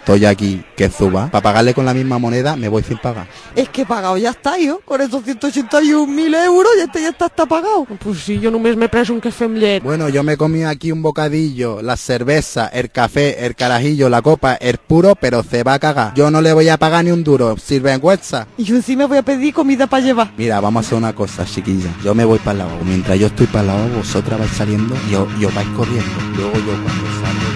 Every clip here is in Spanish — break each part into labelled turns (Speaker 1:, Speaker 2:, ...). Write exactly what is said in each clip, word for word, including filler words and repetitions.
Speaker 1: estoy aquí, que suba, para pagarle con la misma moneda, me voy sin pagar.
Speaker 2: Es que pagado ya está, yo, con esos ciento ochenta y un mil euros, ya este ya está, está pagado.
Speaker 3: Pues sí, yo només m'he pres un café amb llet.
Speaker 1: Bueno, yo me he comido aquí un bocadillo, la cerveza, el café, el carajillo, la copa, el puro, pero se va a cagar. Yo no le voy a pagar ni un duro, sinvergüenza.
Speaker 2: Y yo encima voy a pedir comida para llevar.
Speaker 1: Mira, vamos a hacer una cosa, chiquilla. Yo me voy para el lavabo. Mientras yo estoy para el lavabo, vosotras vais saliendo y os, y os vais corriendo. Luego yo cuando salgo...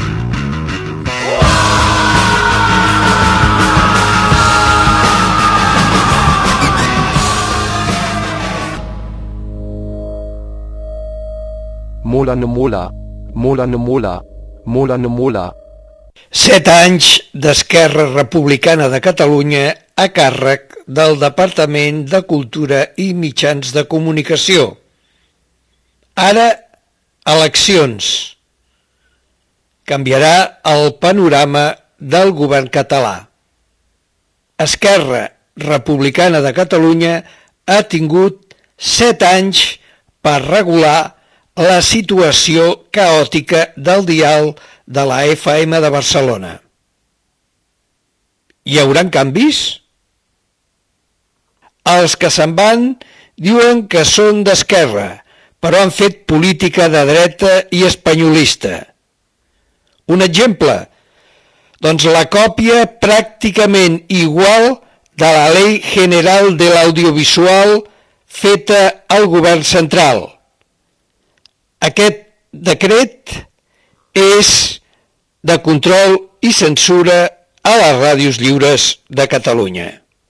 Speaker 4: Mula no mula, mula no mula, mula no mula.
Speaker 5: Set anys d'Esquerra Republicana de Catalunya a càrrec del Departament de Cultura i Mitjans de Comunicació. Ara, eleccions. Canviarà el panorama del govern català. Esquerra Republicana de Catalunya ha tingut set anys per regular la situació caòtica del dial de la F M de Barcelona. Hi haurà canvis? Els que se'n van diuen que són d'esquerra, però han fet política de dreta i espanyolista. Un exemple, doncs la còpia pràcticament igual de la Ley General de l'Audiovisual feta al govern central. Aquest decret és de control i censura a les ràdios lliures de Catalunya.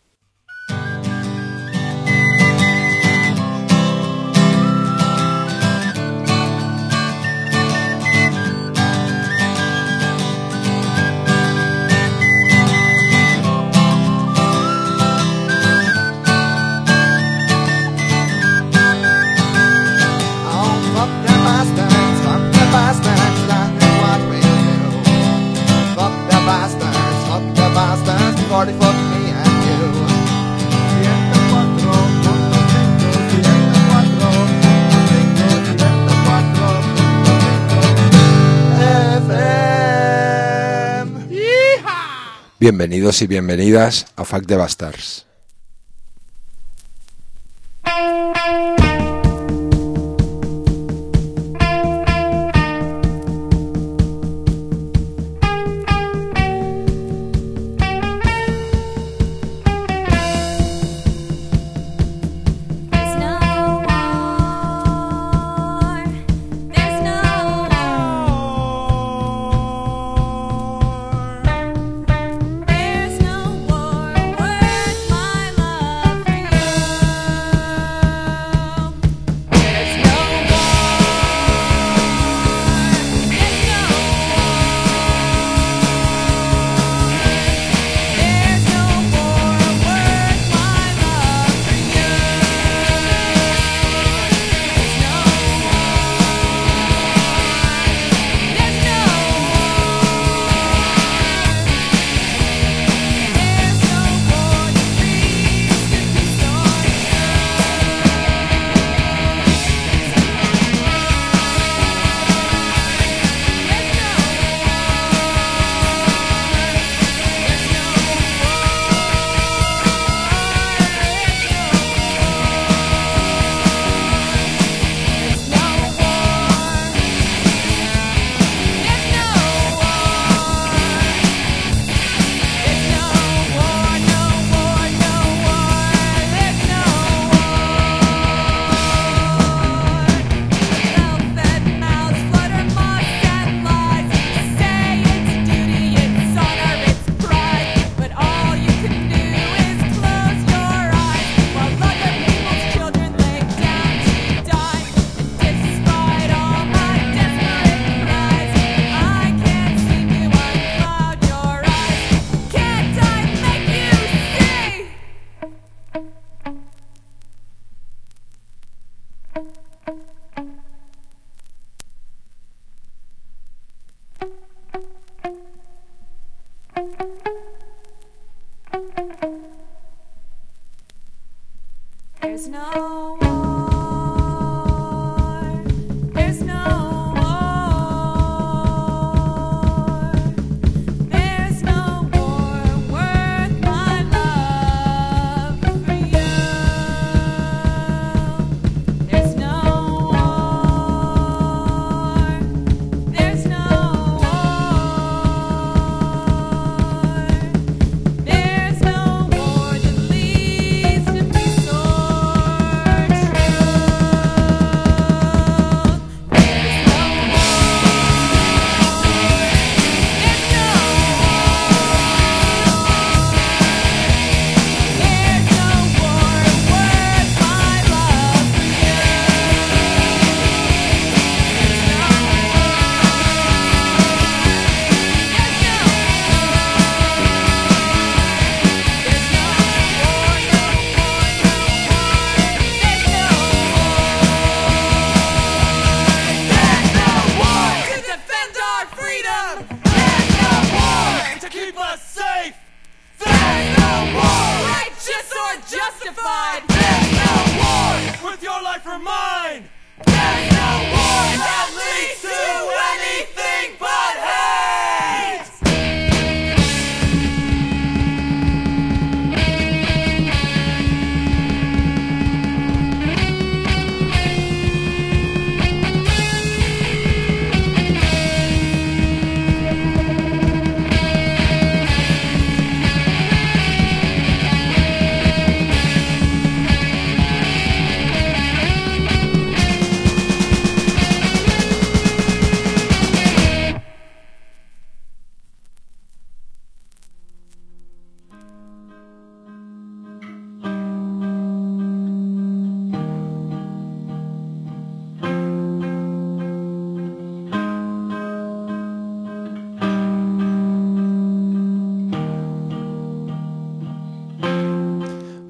Speaker 6: Bienvenidos y bienvenidas a Fact de Bastards.
Speaker 7: There's no war. There's no war. There's no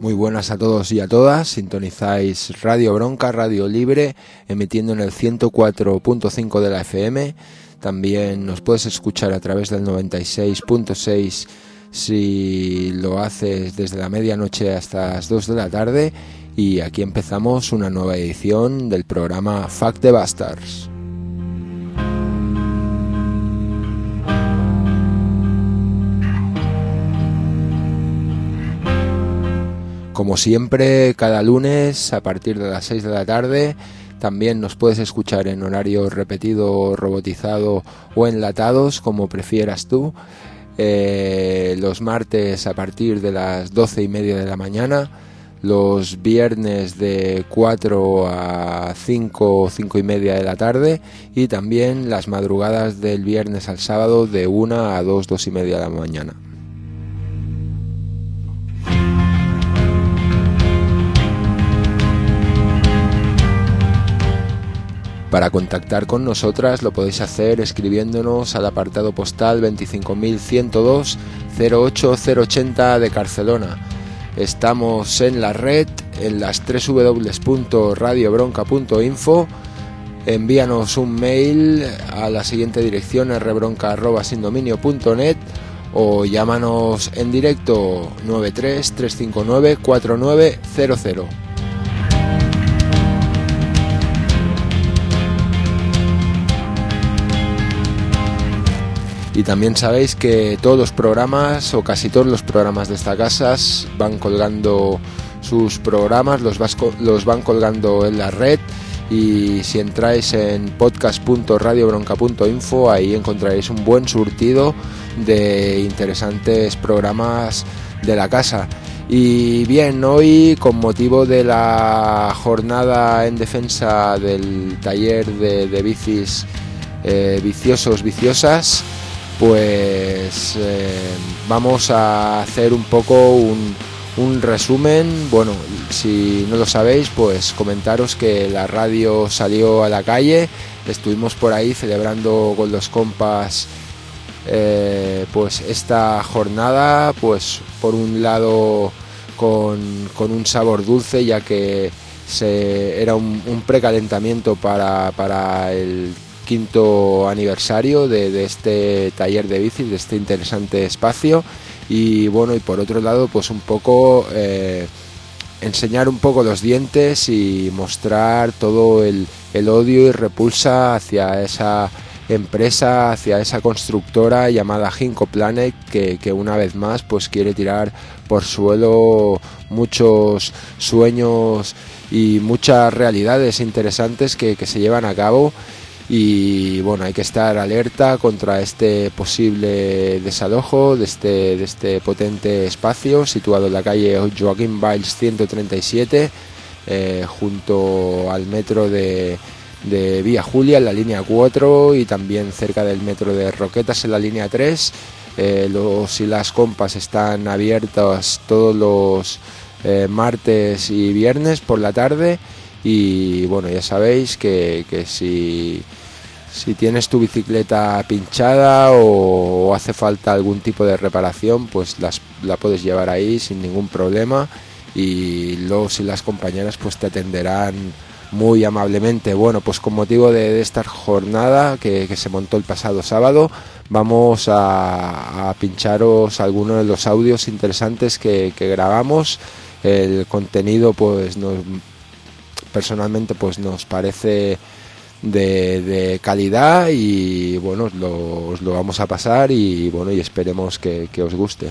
Speaker 6: Muy buenas a todos y a todas, sintonizáis Radio Bronca, Radio Libre, emitiendo en el ciento cuatro punto cinco de la F M. También nos puedes escuchar a través del noventa y seis punto seis si lo haces desde la medianoche hasta las dos de la tarde. Y aquí empezamos una nueva edición del programa Fuck the Bastards. Como siempre, cada lunes a partir de las seis de la tarde, también nos puedes escuchar en horario repetido, robotizado o enlatados, como prefieras tú. Eh, los martes a partir de las doce y media de la mañana, los viernes de cuatro a cinco, cinco y media de la tarde, y también las madrugadas del viernes al sábado de una a dos, dos y media de la mañana. Para contactar con nosotras lo podéis hacer escribiéndonos al apartado postal veinticinco mil ciento dos, cero ocho cero ochenta de Barcelona. Estamos en la red, en las doble u doble u doble u punto radio bronca punto info. Envíanos un mail a la siguiente dirección, erre bronca arroba sindominio punto net, o llámanos en directo nueve tres, tres cinco nueve, cuatro nueve cero cero. Y también sabéis que todos los programas, o casi todos los programas de esta casa, van colgando sus programas, los, vas, los van colgando en la red. Y si entráis en podcast punto radio bronca punto info, ahí encontraréis un buen surtido de interesantes programas de la casa. Y bien, hoy, con motivo de la jornada en defensa del taller de, de bicis eh, viciosos, viciosas, pues eh, vamos a hacer un poco un, un resumen. Bueno, si no lo sabéis, pues comentaros que la radio salió a la calle, estuvimos por ahí celebrando con los compas eh, pues esta jornada, pues por un lado con, con un sabor dulce, ya que se, era un, un precalentamiento para, para el quinto aniversario de, de este taller de bicis, de este interesante espacio. Y bueno, y por otro lado, pues un poco eh, enseñar un poco los dientes y mostrar todo el, el odio y repulsa hacia esa empresa, hacia esa constructora llamada Ginkgo Planet, que, que una vez más pues quiere tirar por suelo muchos sueños y muchas realidades interesantes que, que se llevan a cabo. Y bueno, hay que estar alerta contra este posible desalojo de este, de este potente espacio situado en la calle Joaquín Valls ciento treinta y siete, eh, junto al metro de, de Vía Julia en la línea cuatro, y también cerca del metro de Roquetas en la línea tres. Eh, los y las compas están abiertos todos los eh, martes y viernes por la tarde. Y bueno, ya sabéis que, que si, si tienes tu bicicleta pinchada o, o hace falta algún tipo de reparación, pues las, la puedes llevar ahí sin ningún problema, y los y las compañeras pues te atenderán muy amablemente. Bueno, pues con motivo de, de esta jornada que, que se montó el pasado sábado, vamos a, a pincharos algunos de los audios interesantes que, que grabamos. El contenido pues nos... personalmente pues nos parece de, de calidad, y bueno, os lo, os lo vamos a pasar, y bueno, y esperemos que, que os guste.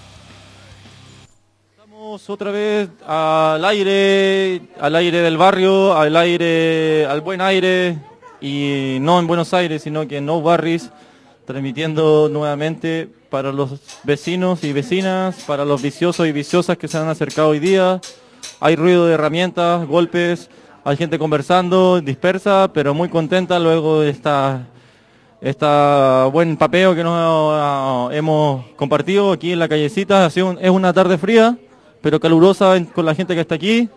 Speaker 8: Estamos otra vez al aire, al aire del barrio, al aire, al buen aire, y no en Buenos Aires, sino que en No Barris, transmitiendo nuevamente para los vecinos y vecinas, para los viciosos y viciosas que se han acercado hoy día. Hay ruido de herramientas, golpes, hay gente conversando, dispersa, pero muy contenta luego de esta, esta buen papeo que nos uh, hemos compartido aquí en la callecita. Ha sido un, es una tarde fría, pero calurosa en, con la gente que está aquí.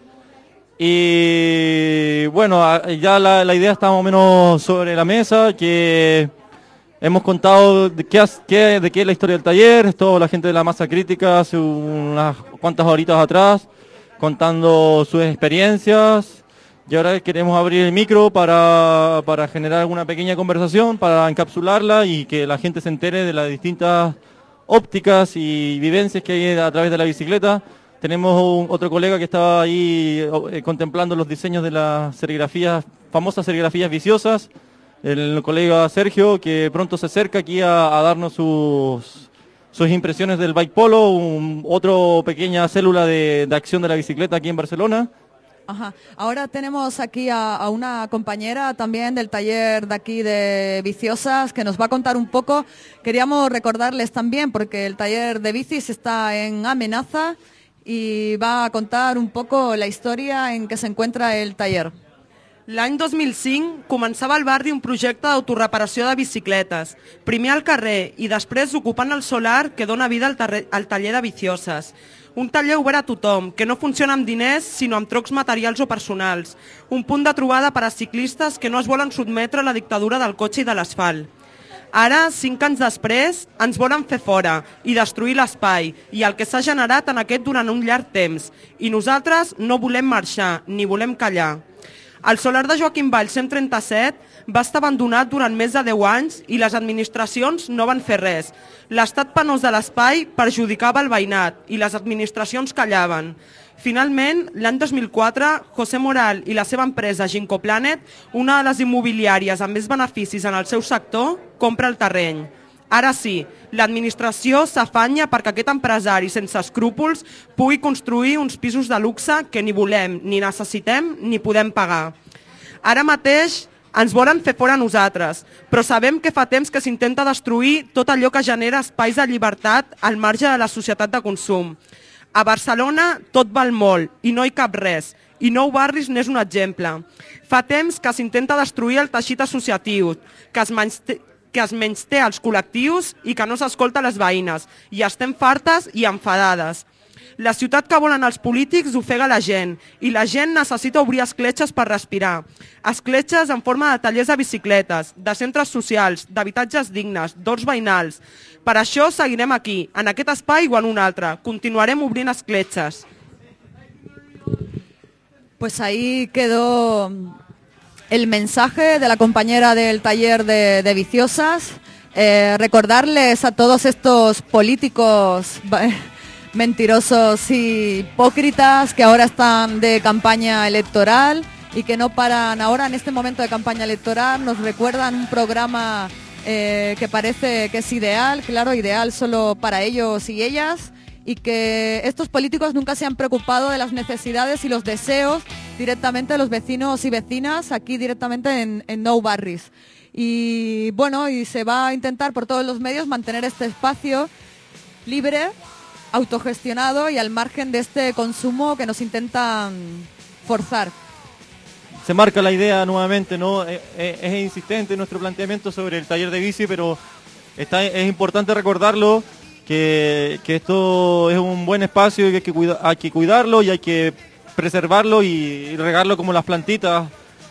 Speaker 8: Y bueno, ya la, la idea está más o menos sobre la mesa, que hemos contado de qué, de qué es la historia del taller, toda la gente de la masa crítica hace unas cuantas horitas atrás. contando sus experiencias. Y ahora queremos abrir el micro para, para generar alguna pequeña conversación, para encapsularla y que la gente se entere de las distintas ópticas y vivencias que hay a través de la bicicleta. Tenemos un, otro colega que estaba ahí eh, contemplando los diseños de las serigrafías, famosas serigrafías viciosas. El colega Sergio, que pronto se acerca aquí a, a darnos sus, sus impresiones del bike polo, un, otro pequeña célula de, de acción de la bicicleta aquí en Barcelona.
Speaker 9: Ajá. Ahora tenemos aquí a, a una compañera también del taller de aquí de Viciosas que nos va a contar un poco. Queríamos recordarles también, porque el taller de bicis está en Amenaza y va a contar un poco la historia en que se encuentra el taller.
Speaker 10: L'any dos mil cinc començava al barri un projecte d'autoreparació de bicicletes, primer al carrer i després ocupant el solar que dona vida al, al taller de Vicioses. Un taller obert a tothom, que no funciona amb diners sinó amb trocs materials o personals. Un punt de trobada per a ciclistes que no es volen sotmetre a la dictadura del cotxe i de l'asfalt. Ara, cinc anys després, ens volen fer fora i destruir l'espai i el que s'ha generat en aquest durant un llarg temps. I nosaltres no volem marxar, ni volem callar. El solar de Joaquim Valls cent trenta-set va estar abandonat durant més de deu anys i les administracions no van fer res. L'estat penós de l'espai perjudicava el veïnat i les administracions callaven. Finalment, l'any dos mil quatre, José Moral i la seva empresa Ginkgo Planet, una de les immobiliàries amb més beneficis en el seu sector, compra el terreny. Ara sí, l'administració s'afanya perquè aquest empresari sense escrúpols pugui construir uns pisos de luxe que ni volem, ni necessitem, ni podem pagar. Ara mateix ens volen fer fora a nosaltres, però sabem que fa temps que s'intenta destruir tot allò que genera espais de llibertat al marge de la societat de consum. A Barcelona tot val molt i no hi cap res, i Nou Barris n'és un exemple. Fa temps que s'intenta destruir el teixit associatiu, que es menysté que es menysté als col·lectius i que no s'escolta les veïnes, i estem fartes i enfadades. La ciutat que volen els polítics ofega la gent, i la gent necessita obrir escletxes per respirar. Escletxes en forma de tallers de bicicletes, de centres socials, d'habitatges dignes, d'horts veïnals. Per això seguirem aquí, en aquest espai o en un altre. Continuarem obrint escletxes.
Speaker 9: Pues ahí quedó el mensaje de la compañera del taller de, de Viciosas. Eh, recordarles a todos estos políticos mentirosos y hipócritas que ahora están de campaña electoral y que no paran ahora en este momento de campaña electoral. Nos recuerdan un programa eh, que parece que es ideal, claro, ideal solo para ellos y ellas, y que estos políticos nunca se han preocupado de las necesidades y los deseos directamente de los vecinos y vecinas aquí directamente en, en Nou Barris. Y bueno, y se va a intentar por todos los medios mantener este espacio libre, autogestionado y al margen de este consumo que nos intentan forzar.
Speaker 8: Se marca la idea nuevamente, ¿no? Es, es insistente nuestro planteamiento sobre el taller de bici, pero está, es importante recordarlo, que, que esto es un buen espacio y que hay que, cuida, hay que cuidarlo y hay que preservarlo y regarlo como las plantitas,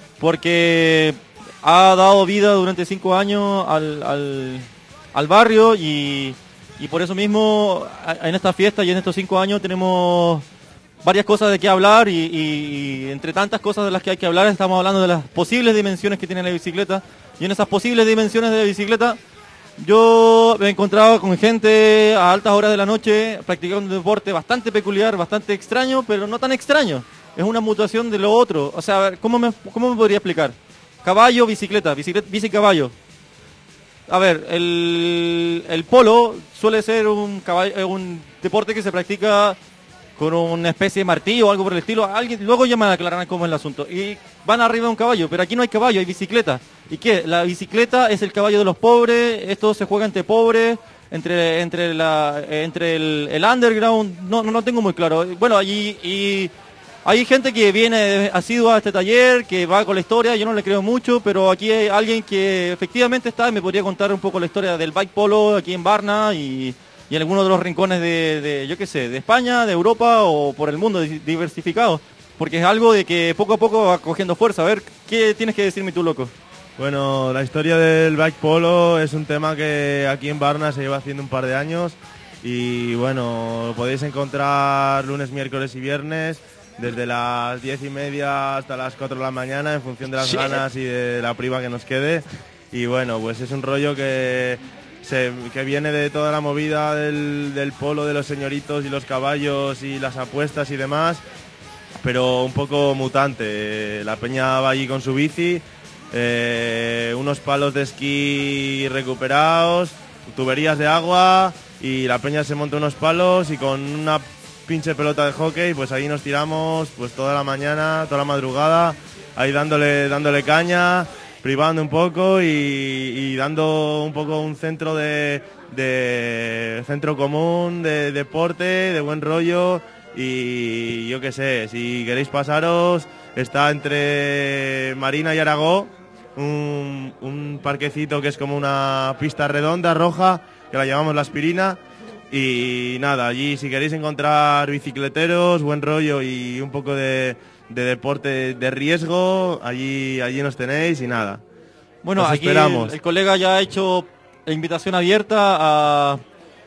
Speaker 8: porque ha dado vida durante cinco años al, al, al barrio y, y por eso mismo en esta fiesta y en estos cinco años tenemos varias cosas de qué hablar y, y, y entre tantas cosas de las que hay que hablar estamos hablando de las posibles dimensiones que tiene la bicicleta, y en esas posibles dimensiones de la bicicleta yo me he encontrado con gente a altas horas de la noche practicando un deporte bastante peculiar, bastante extraño, pero no tan extraño. Es una mutación de lo otro. O sea, a ver, ¿cómo me, cómo me podría explicar? Caballo, bicicleta, bicicleta, bici caballo. A ver, el, el polo suele ser un, caballo, un deporte que se practica con una especie de martillo o algo por el estilo. Alguien, luego ya me aclararán cómo es el asunto. Y van arriba de un caballo, pero aquí no hay caballo, hay bicicleta. ¿Y qué? La bicicleta es el caballo de los pobres, esto se juega entre pobres, entre entre la entre el, el underground, no, no no tengo muy claro. Bueno, y, y hay gente que viene asidua a este taller, que va con la historia, yo no le creo mucho, pero aquí hay alguien que efectivamente está y me podría contar un poco la historia del bike polo aquí en Barna y, y en algunos de los rincones de, de, yo qué sé, de España, de Europa o por el mundo diversificado, porque es algo de que poco a poco va cogiendo fuerza. A ver, ¿qué tienes que decirme tú, loco?
Speaker 11: Bueno, la historia del bike polo es un tema que aquí en Barna se lleva haciendo un par de años y bueno, lo podéis encontrar lunes, miércoles y viernes desde las diez y media hasta las cuatro de la mañana en función de las
Speaker 5: Sí.
Speaker 11: ganas y de la priva que nos quede. Y bueno, pues es un rollo que, se, que viene de toda la movida del, del polo, de los señoritos y los caballos y las apuestas y demás, pero un poco mutante. La peña va allí con su bici, eh, unos palos de esquí recuperados, tuberías de agua, y la peña se monta unos palos y con una pinche pelota de hockey, pues ahí nos tiramos pues toda la mañana, toda la madrugada, ahí dándole, dándole caña, privando un poco y, y dando un poco un centro de, de centro común, de deporte, de buen rollo. Y yo qué sé, si queréis pasaros, está entre Marina y Aragó un, un parquecito que es como una pista redonda, roja, que la llamamos La Aspirina. Y nada, allí si queréis encontrar bicicleteros, buen rollo y un poco de, de deporte de riesgo, allí, allí nos tenéis y nada.
Speaker 8: Bueno,
Speaker 11: Os
Speaker 8: aquí
Speaker 11: esperamos.
Speaker 8: el, el colega ya ha hecho la invitación abierta a,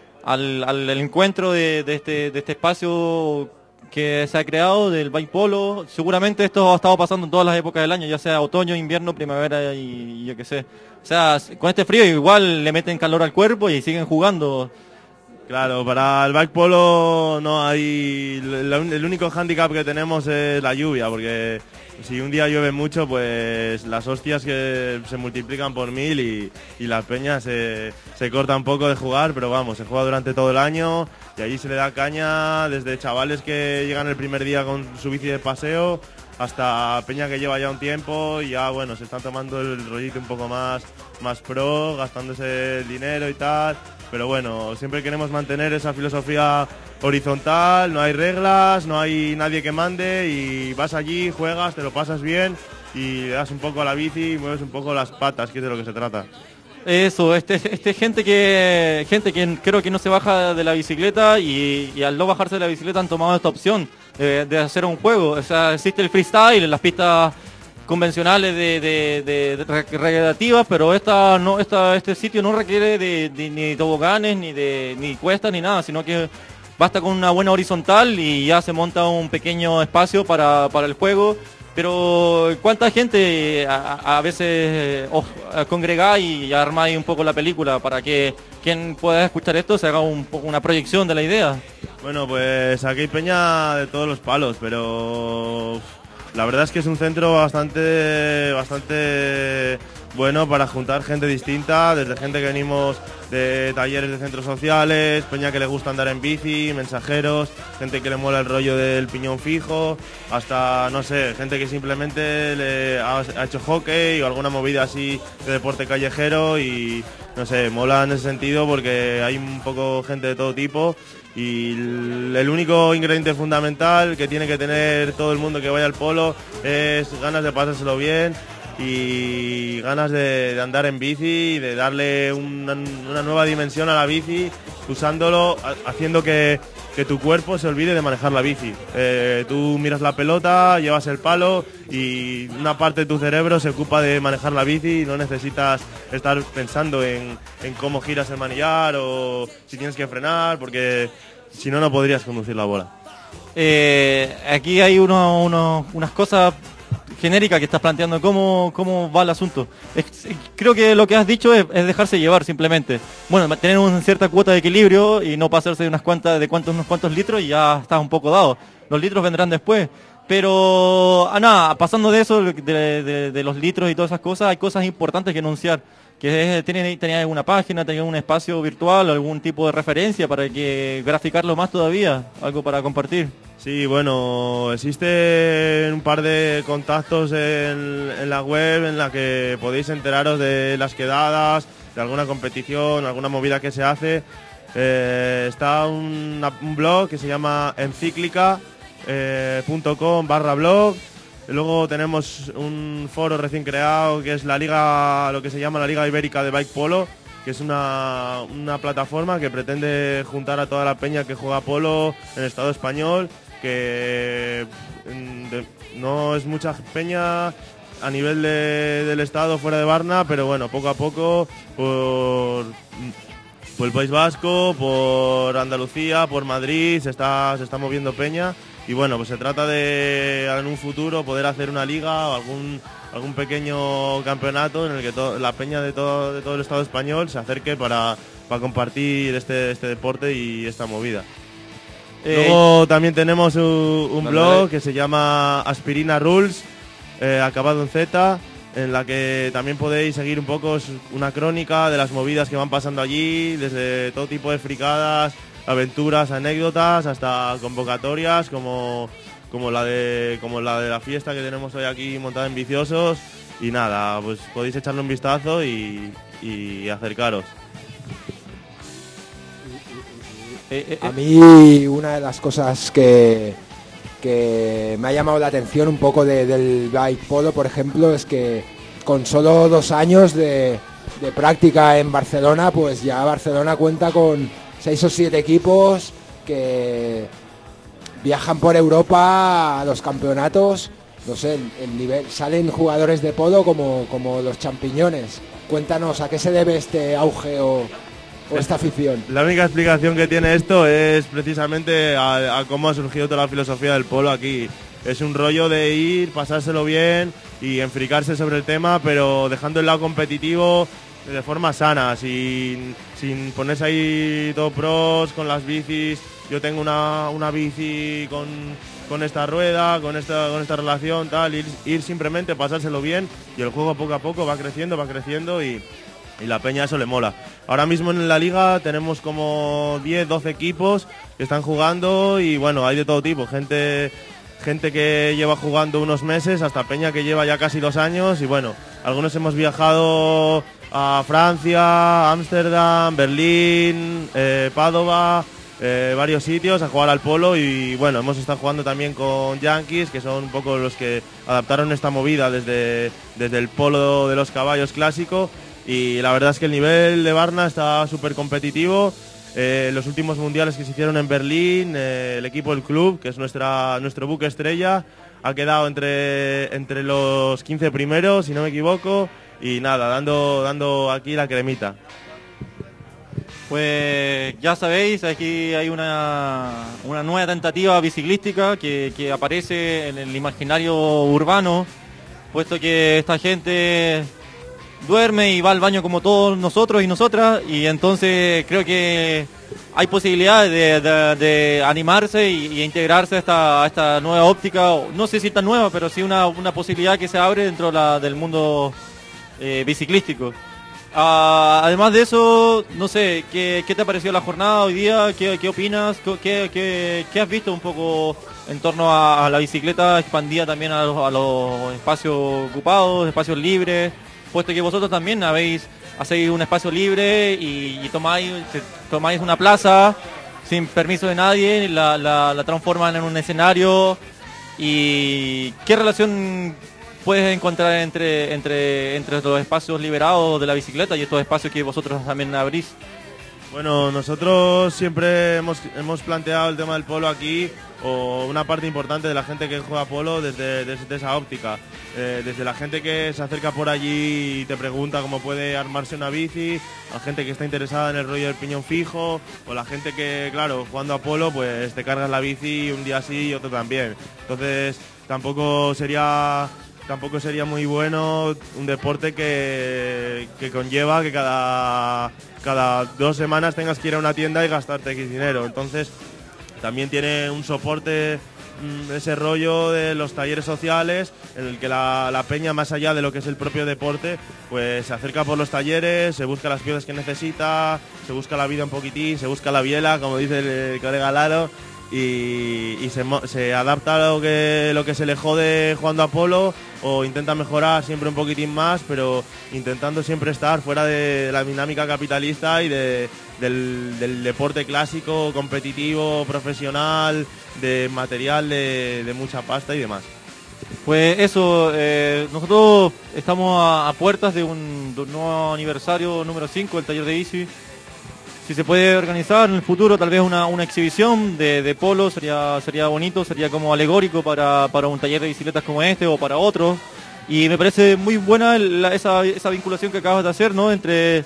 Speaker 8: al, al encuentro de, de, este, de este espacio que se ha creado del bike polo. Seguramente esto ha estado pasando en todas las épocas del año, ya sea otoño, invierno, primavera y, y yo qué sé. O sea, con este frío igual le meten calor al cuerpo y siguen jugando.
Speaker 11: Claro, para el bike polo no hay, el, el único hándicap que tenemos es la lluvia, porque si un día llueve mucho, pues las hostias que se multiplican por mil y, y la peña se, se corta un poco de jugar, pero vamos, se juega durante todo el año y allí se le da caña desde chavales que llegan el primer día con su bici de paseo hasta peña que lleva ya un tiempo y ya bueno, se están tomando el rollito un poco más, más pro, gastándose el dinero y tal. Pero bueno, siempre queremos mantener esa filosofía horizontal, no hay reglas, no hay nadie que mande y vas allí, juegas, te lo pasas bien y le das un poco a la bici y mueves un poco las patas, que es de lo que se trata.
Speaker 8: Eso, este, este gente que gente que creo que no se baja de la bicicleta y, y al no bajarse de la bicicleta han tomado esta opción de, de hacer un juego. O sea, existe el freestyle en las pistas convencionales de, de, de, de recreativas, pero esta no esta este sitio no requiere de, de ni toboganes ni de ni cuestas ni nada, sino que basta con una buena horizontal y ya se monta un pequeño espacio para, para el juego. Pero ¿cuánta gente a, a veces oh, congregáis y armáis un poco la película para que quien pueda escuchar esto se haga un poco una proyección de la idea?
Speaker 11: Bueno, pues aquí hay peña de todos los palos, pero la verdad es que es un centro bastante, bastante bueno para juntar gente distinta, desde gente que venimos de talleres de centros sociales, peña que le gusta andar en bici, mensajeros, gente que le mola el rollo del piñón fijo, hasta, no sé, gente que simplemente le ha, ha hecho hockey o alguna movida así de deporte callejero y, no sé, mola en ese sentido porque hay un poco gente de todo tipo. Y el único ingrediente fundamental que tiene que tener todo el mundo que vaya al polo es ganas de pasárselo bien y ganas de, de andar en bici y de darle una, una nueva dimensión a la bici, usándolo, haciendo que, que tu cuerpo se olvide de manejar la bici. Eh, tú miras la pelota, llevas el palo y una parte de tu cerebro se ocupa de manejar la bici y no necesitas estar pensando en, en cómo giras el manillar o si tienes que frenar, porque si no, no podrías conducir la bola.
Speaker 8: Eh, aquí hay uno, uno, unas cosas genérica que estás planteando, cómo, cómo va el asunto. Es, creo que lo que has dicho es, es dejarse llevar simplemente. Bueno, tener una cierta cuota de equilibrio y no pasarse de unas cuantas, de cuantos, unos cuantos litros y ya estás un poco dado. Los litros vendrán después. Pero, ah, nada, pasando de eso, de, de, de los litros y todas esas cosas, hay cosas importantes que anunciar. Que es, tiene, tenía alguna página, tenía un espacio virtual, algún tipo de referencia para que graficarlo más todavía, algo para compartir.
Speaker 11: Sí, bueno, existen un par de contactos en, en la web en la que podéis enteraros de las quedadas, de alguna competición, alguna movida que se hace. Eh, está un, un blog que se llama encíclica punto com barra blog. Luego tenemos un foro recién creado que es la liga, lo que se llama la Liga Ibérica de Bike Polo, que es una, una plataforma que pretende juntar a toda la peña que juega polo en el Estado español, que de, no es mucha peña a nivel de, del Estado fuera de Barna, pero bueno, poco a poco, por por el País Vasco, por Andalucía, por Madrid, se está, se está moviendo peña. Y bueno, pues se trata de en un futuro poder hacer una liga o algún algún pequeño campeonato en el que to, la peña de todo, de todo el Estado español se acerque para, para compartir este, este deporte y esta movida. Eh, Luego también tenemos un, un blog que se llama Aspirina Rules, eh, acabado en Z, en la que también podéis seguir un poco una crónica de las movidas que van pasando allí, desde todo tipo de fricadas, aventuras, anécdotas, hasta convocatorias como, como, la de, como la de la fiesta que tenemos hoy aquí montada en Viciosos. Y nada, pues podéis echarle un vistazo y, y acercaros.
Speaker 6: A mí una de las cosas que, que me ha llamado la atención un poco de, del bike polo, por ejemplo, es que con solo dos años de, de práctica en Barcelona, pues ya Barcelona cuenta con seis o siete equipos que viajan por Europa a los campeonatos. No sé, el, el nivel, salen jugadores de polo como, como los champiñones. Cuéntanos, ¿a qué se debe este auge o, o esta afición?
Speaker 11: La única explicación que tiene esto es precisamente a, a cómo ha surgido toda la filosofía del polo aquí. Es un rollo de ir, pasárselo bien y enfricarse sobre el tema, pero dejando el lado competitivo de forma sana, sin, sin ponerse ahí todo pros con las bicis. Yo tengo una, una bici con, con esta rueda, con esta, con esta relación, tal, ir, ir simplemente pasárselo bien, y el juego poco a poco va creciendo, va creciendo y, y la peña eso le mola. Ahora mismo en la liga tenemos como diez, doce equipos que están jugando y bueno, hay de todo tipo, gente... gente que lleva jugando unos meses hasta peña que lleva ya casi dos años y bueno, algunos hemos viajado a Francia, Ámsterdam, Berlín, eh, Padova, eh, varios sitios a jugar al polo y bueno, hemos estado jugando también con Yankees, que son un poco los que adaptaron esta movida desde, desde el polo de los caballos clásico y la verdad es que el nivel de Varna está súper competitivo. Eh, los últimos mundiales que se hicieron en Berlín, eh, el equipo del club, que es nuestra, nuestro buque estrella, ha quedado entre, entre los quince primeros, si no me equivoco, y nada, dando, dando aquí la cremita.
Speaker 8: Pues ya sabéis, aquí hay una, una nueva tentativa biciclística que, que aparece en el imaginario urbano, puesto que esta gente duerme y va al baño como todos nosotros y nosotras, y entonces creo que hay posibilidades de, de, de animarse y, y integrarse a esta, a esta nueva óptica, no sé si tan nueva, pero sí una, una posibilidad que se abre dentro de la, del mundo eh, biciclístico. Uh, además de eso, no sé, ¿qué, qué te ha parecido la jornada hoy día? ¿Qué, qué opinas? ¿Qué, qué, qué has visto un poco en torno a, a la bicicleta expandida también a los, a los espacios ocupados, espacios libres? Puesto que vosotros también habéis hacéis un espacio libre y, y tomáis, tomáis una plaza sin permiso de nadie, la, la, la transforman en un escenario. ¿Y qué relación puedes encontrar entre, entre, entre los espacios liberados de la bicicleta y estos espacios que vosotros también abrís?
Speaker 11: Bueno, nosotros siempre hemos, hemos planteado el tema del polo aquí, o una parte importante de la gente que juega polo desde, desde esa óptica. Eh, desde la gente que se acerca por allí y te pregunta cómo puede armarse una bici, la gente que está interesada en el rollo del piñón fijo, o la gente que, claro, jugando a polo, pues te cargas la bici un día sí y otro también. Entonces, tampoco sería... Tampoco sería muy bueno un deporte que, que conlleva que cada, cada dos semanas tengas que ir a una tienda y gastarte X dinero. Entonces, también tiene un soporte mmm, ese rollo de los talleres sociales, en el que la, la peña, más allá de lo que es el propio deporte, pues se acerca por los talleres, se busca las piezas que necesita, se busca la vida un poquitín, se busca la biela, como dice el, el colega Laro, y, y se, se adapta a lo que, lo que se le jode jugando a polo, o intenta mejorar siempre un poquitín más, pero intentando siempre estar fuera de la dinámica capitalista y de, del, del deporte clásico, competitivo, profesional, de material de, de mucha pasta y demás.
Speaker 8: Pues eso, eh, nosotros estamos a, a puertas de un, de un nuevo aniversario número cinco del taller de bici. Si se puede organizar en el futuro tal vez una, una exhibición de, de polo, sería sería bonito, sería como alegórico para, para un taller de bicicletas como este o para otro. Y me parece muy buena la, esa, esa vinculación que acabas de hacer, ¿no? Entre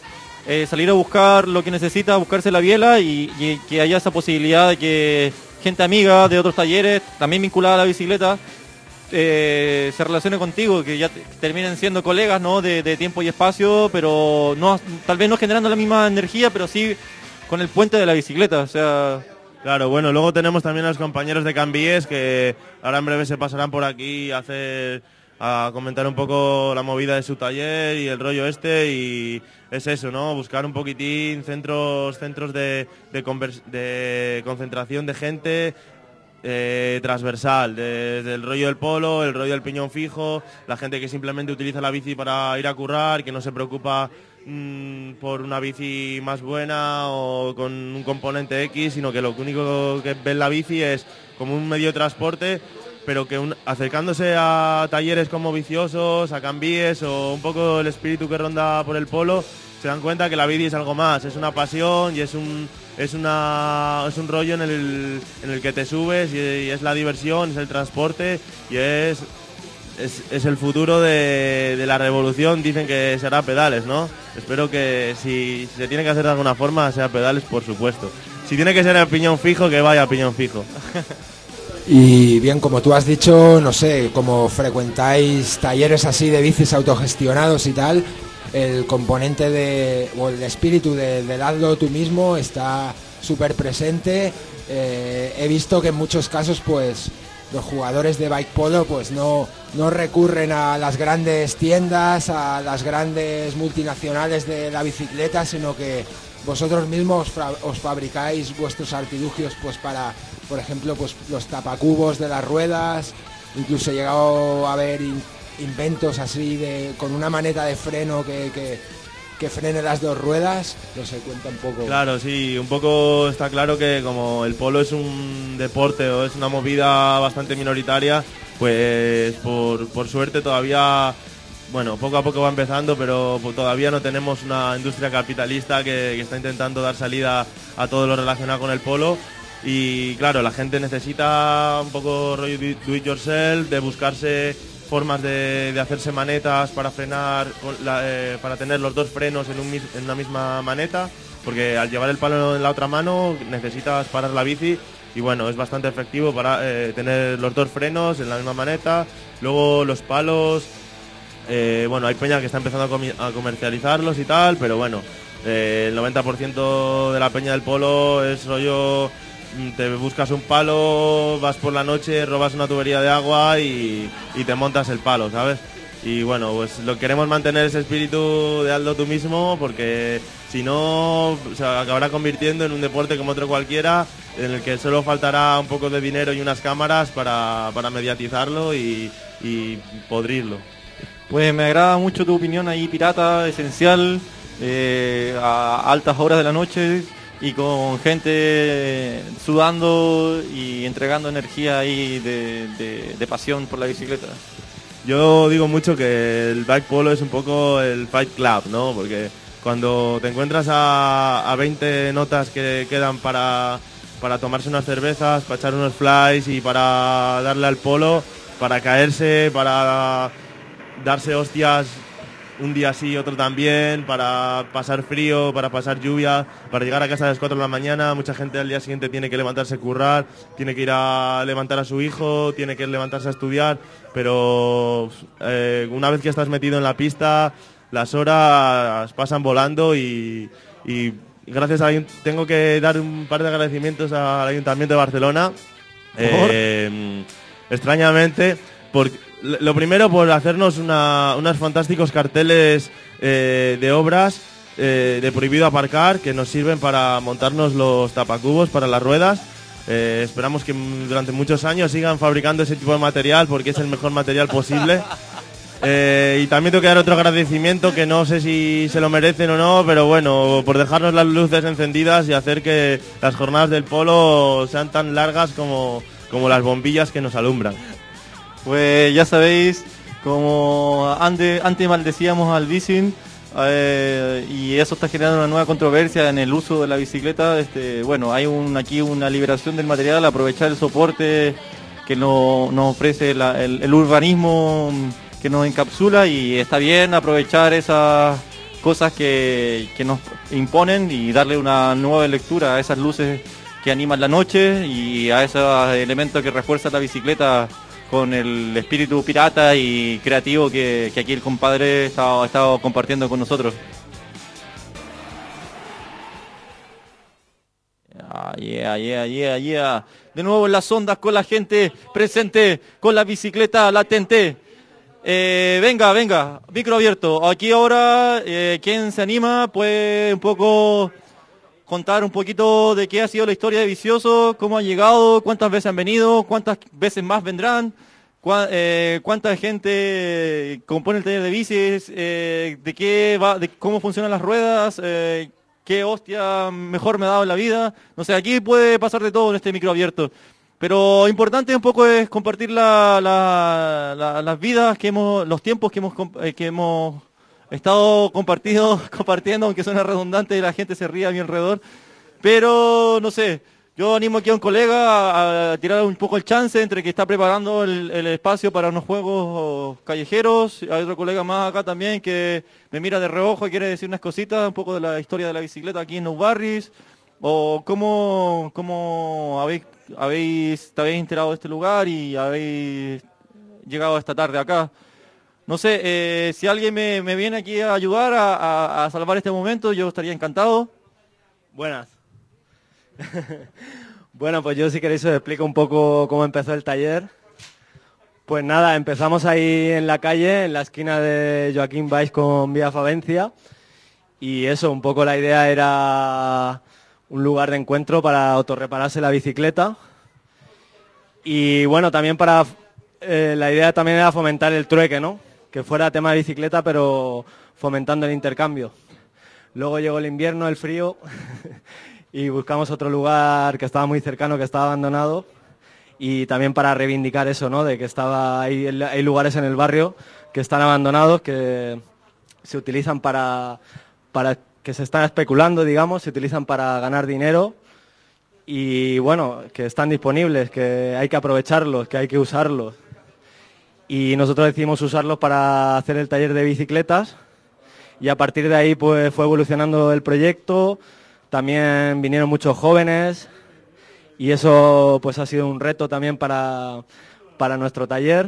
Speaker 8: eh, salir a buscar lo que necesita, buscarse la biela y, y que haya esa posibilidad de que gente amiga de otros talleres, también vinculada a la bicicleta, eh, se relacione contigo, que ya te, terminen siendo colegas, ¿no? de, de tiempo y espacio, pero no, tal vez no generando la misma energía, pero sí con el puente de la bicicleta, o sea...
Speaker 11: Claro, bueno, luego tenemos también a los compañeros de Cambies que ahora en breve se pasarán por aquí a hacer, a comentar un poco la movida de su taller y el rollo este, y es eso, ¿no? Buscar un poquitín centros, centros de, de, convers- de concentración de gente eh, transversal, desde el rollo del polo, el rollo del piñón fijo, la gente que simplemente utiliza la bici para ir a currar, que no se preocupa por una bici más buena o con un componente X, sino que lo único que ve en la bici es como un medio de transporte, pero que un, acercándose a talleres como Viciosos, a Cambies o un poco el espíritu que ronda por el polo, se dan cuenta que la bici es algo más, es una pasión y es un es una es un rollo en el, en el que te subes y, y es la diversión, es el transporte y es Es, es el futuro de, de la revolución. Dicen que será pedales, ¿no? Espero que si, si se tiene que hacer de alguna forma sea pedales, por supuesto. Si tiene que ser el piñón fijo, que vaya a piñón fijo.
Speaker 6: Y bien, como tú has dicho, no sé, como frecuentáis talleres así de bicis autogestionados y tal, el componente de, o el espíritu de, del hazlo tú mismo está súper presente. Eh, he visto que en muchos casos, pues, los jugadores de bike polo pues no, no recurren a las grandes tiendas, a las grandes multinacionales de la bicicleta, sino que vosotros mismos fra- os fabricáis vuestros artilugios pues para, por ejemplo, pues los tapacubos de las ruedas, incluso he llegado a ver in- inventos así de con una maneta de freno que, que, que frene las dos ruedas. No sé, cuenta un poco.
Speaker 11: Claro, sí, un poco está claro que como el polo es un deporte o es una movida bastante minoritaria, pues por, por suerte todavía, bueno, poco a poco va empezando, pero pues todavía no tenemos una industria capitalista que, que está intentando dar salida a todo lo relacionado con el polo. Y claro, la gente necesita un poco rollo do it yourself, de buscarse formas de, de hacerse manetas para frenar, la, eh, para tener los dos frenos en, un, en una misma maneta, porque al llevar el palo en la otra mano necesitas parar la bici y bueno, es bastante efectivo para eh, tener los dos frenos en la misma maneta. Luego los palos, eh, bueno, hay peña que está empezando a, comi- a comercializarlos y tal, pero bueno, eh, el noventa por ciento de la peña del polo es rollo... Te buscas un palo, vas por la noche, robas una tubería de agua y, y te montas el palo, ¿sabes? Y bueno, pues lo queremos mantener ese espíritu de hazlo tú mismo, porque si no se acabará convirtiendo en un deporte como otro cualquiera, en el que solo faltará un poco de dinero y unas cámaras para, para mediatizarlo y, y podrirlo.
Speaker 8: Pues me agrada mucho tu opinión ahí, pirata, esencial, eh, a altas horas de la noche y con gente sudando y entregando energía ahí de, de, de pasión por la bicicleta.
Speaker 11: Yo digo mucho que el bike polo es un poco el fight club, ¿no? Porque cuando te encuentras a, a veinte notas que quedan para, para tomarse unas cervezas, para echar unos flies y para darle al polo, para caerse, para darse hostias un día sí, otro también, para pasar frío, para pasar lluvia, para llegar a casa a las cuatro de la mañana. Mucha gente al día siguiente tiene que levantarse a currar, tiene que ir a levantar a su hijo, tiene que levantarse a estudiar, pero eh, una vez que estás metido en la pista, las horas pasan volando y, y gracias a tengo que dar un par de agradecimientos al Ayuntamiento de Barcelona, eh, extrañamente, porque lo primero por hacernos una, unos fantásticos carteles eh, de obras eh, de prohibido aparcar que nos sirven para montarnos los tapacubos para las ruedas. Eh, esperamos que durante muchos años sigan fabricando ese tipo de material porque es el mejor material posible. Eh, y también tengo que dar otro agradecimiento que no sé si se lo merecen o no, pero bueno, por dejarnos las luces encendidas y hacer que las jornadas del polo sean tan largas como, como las bombillas que nos alumbran.
Speaker 8: Pues ya sabéis, como antes, antes maldecíamos al bicing, eh, y eso está generando una nueva controversia en el uso de la bicicleta. Este, bueno, hay un, aquí una liberación del material, aprovechar el soporte que no, nos ofrece la, el, el urbanismo que nos encapsula, y está bien aprovechar esas cosas que, que nos imponen y darle una nueva lectura a esas luces que animan la noche y a esos elementos que refuerzan la bicicleta con el espíritu pirata y creativo que, que aquí el compadre ha estado, ha estado compartiendo con nosotros. Ah, yeah, yeah, yeah, yeah. De nuevo en las ondas con la gente presente, con la bicicleta latente. Eh, venga, venga, micro abierto. Aquí ahora, eh, quien se anima puede un poco contar un poquito de qué ha sido la historia de Vicioso, cómo han llegado, cuántas veces han venido, cuántas veces más vendrán, cuá, eh, cuánta gente compone el taller de bicis, eh, de qué va, de cómo funcionan las ruedas, eh, qué hostia mejor me ha dado en la vida. No sé, aquí puede pasar de todo en este micro abierto. Pero importante un poco es compartir la, la, la, las vidas que hemos, los tiempos que hemos, eh, que hemos estado compartido, compartiendo, aunque suena redundante y la gente se ríe a mi alrededor. Pero, no sé, yo animo aquí a un colega a, a tirar un poco el chance entre que está preparando el, el espacio para unos juegos callejeros. Hay otro colega más acá también que me mira de reojo y quiere decir unas cositas, un poco de la historia de la bicicleta aquí en Nou Barris. O cómo, cómo habéis, habéis, te habéis enterado de este lugar y habéis llegado esta tarde acá. No sé, eh, si alguien me, me viene aquí a ayudar a, a, a salvar este momento, yo estaría encantado.
Speaker 12: Buenas. Bueno, pues yo si queréis os explico un poco cómo empezó el taller. Pues nada, empezamos ahí en la calle, en la esquina de Joaquín Valls con Vía Favencia. Y eso, un poco la idea era un lugar de encuentro para autorrepararse la bicicleta. Y bueno, también para... Eh, la idea también era fomentar el trueque, ¿no? Que fuera tema de bicicleta, pero fomentando el intercambio. Luego llegó el invierno, el frío, y buscamos otro lugar que estaba muy cercano, que estaba abandonado. Y también para reivindicar eso, ¿no? De que estaba hay, hay lugares en el barrio que están abandonados, que se utilizan para... para que se están especulando, digamos, se utilizan para ganar dinero y, bueno, que están disponibles, que hay que aprovecharlos, que hay que usarlos. Y nosotros decidimos usarlos para hacer el taller de bicicletas y a partir de ahí pues fue evolucionando el proyecto, también vinieron muchos jóvenes y eso pues ha sido un reto también para, para nuestro taller.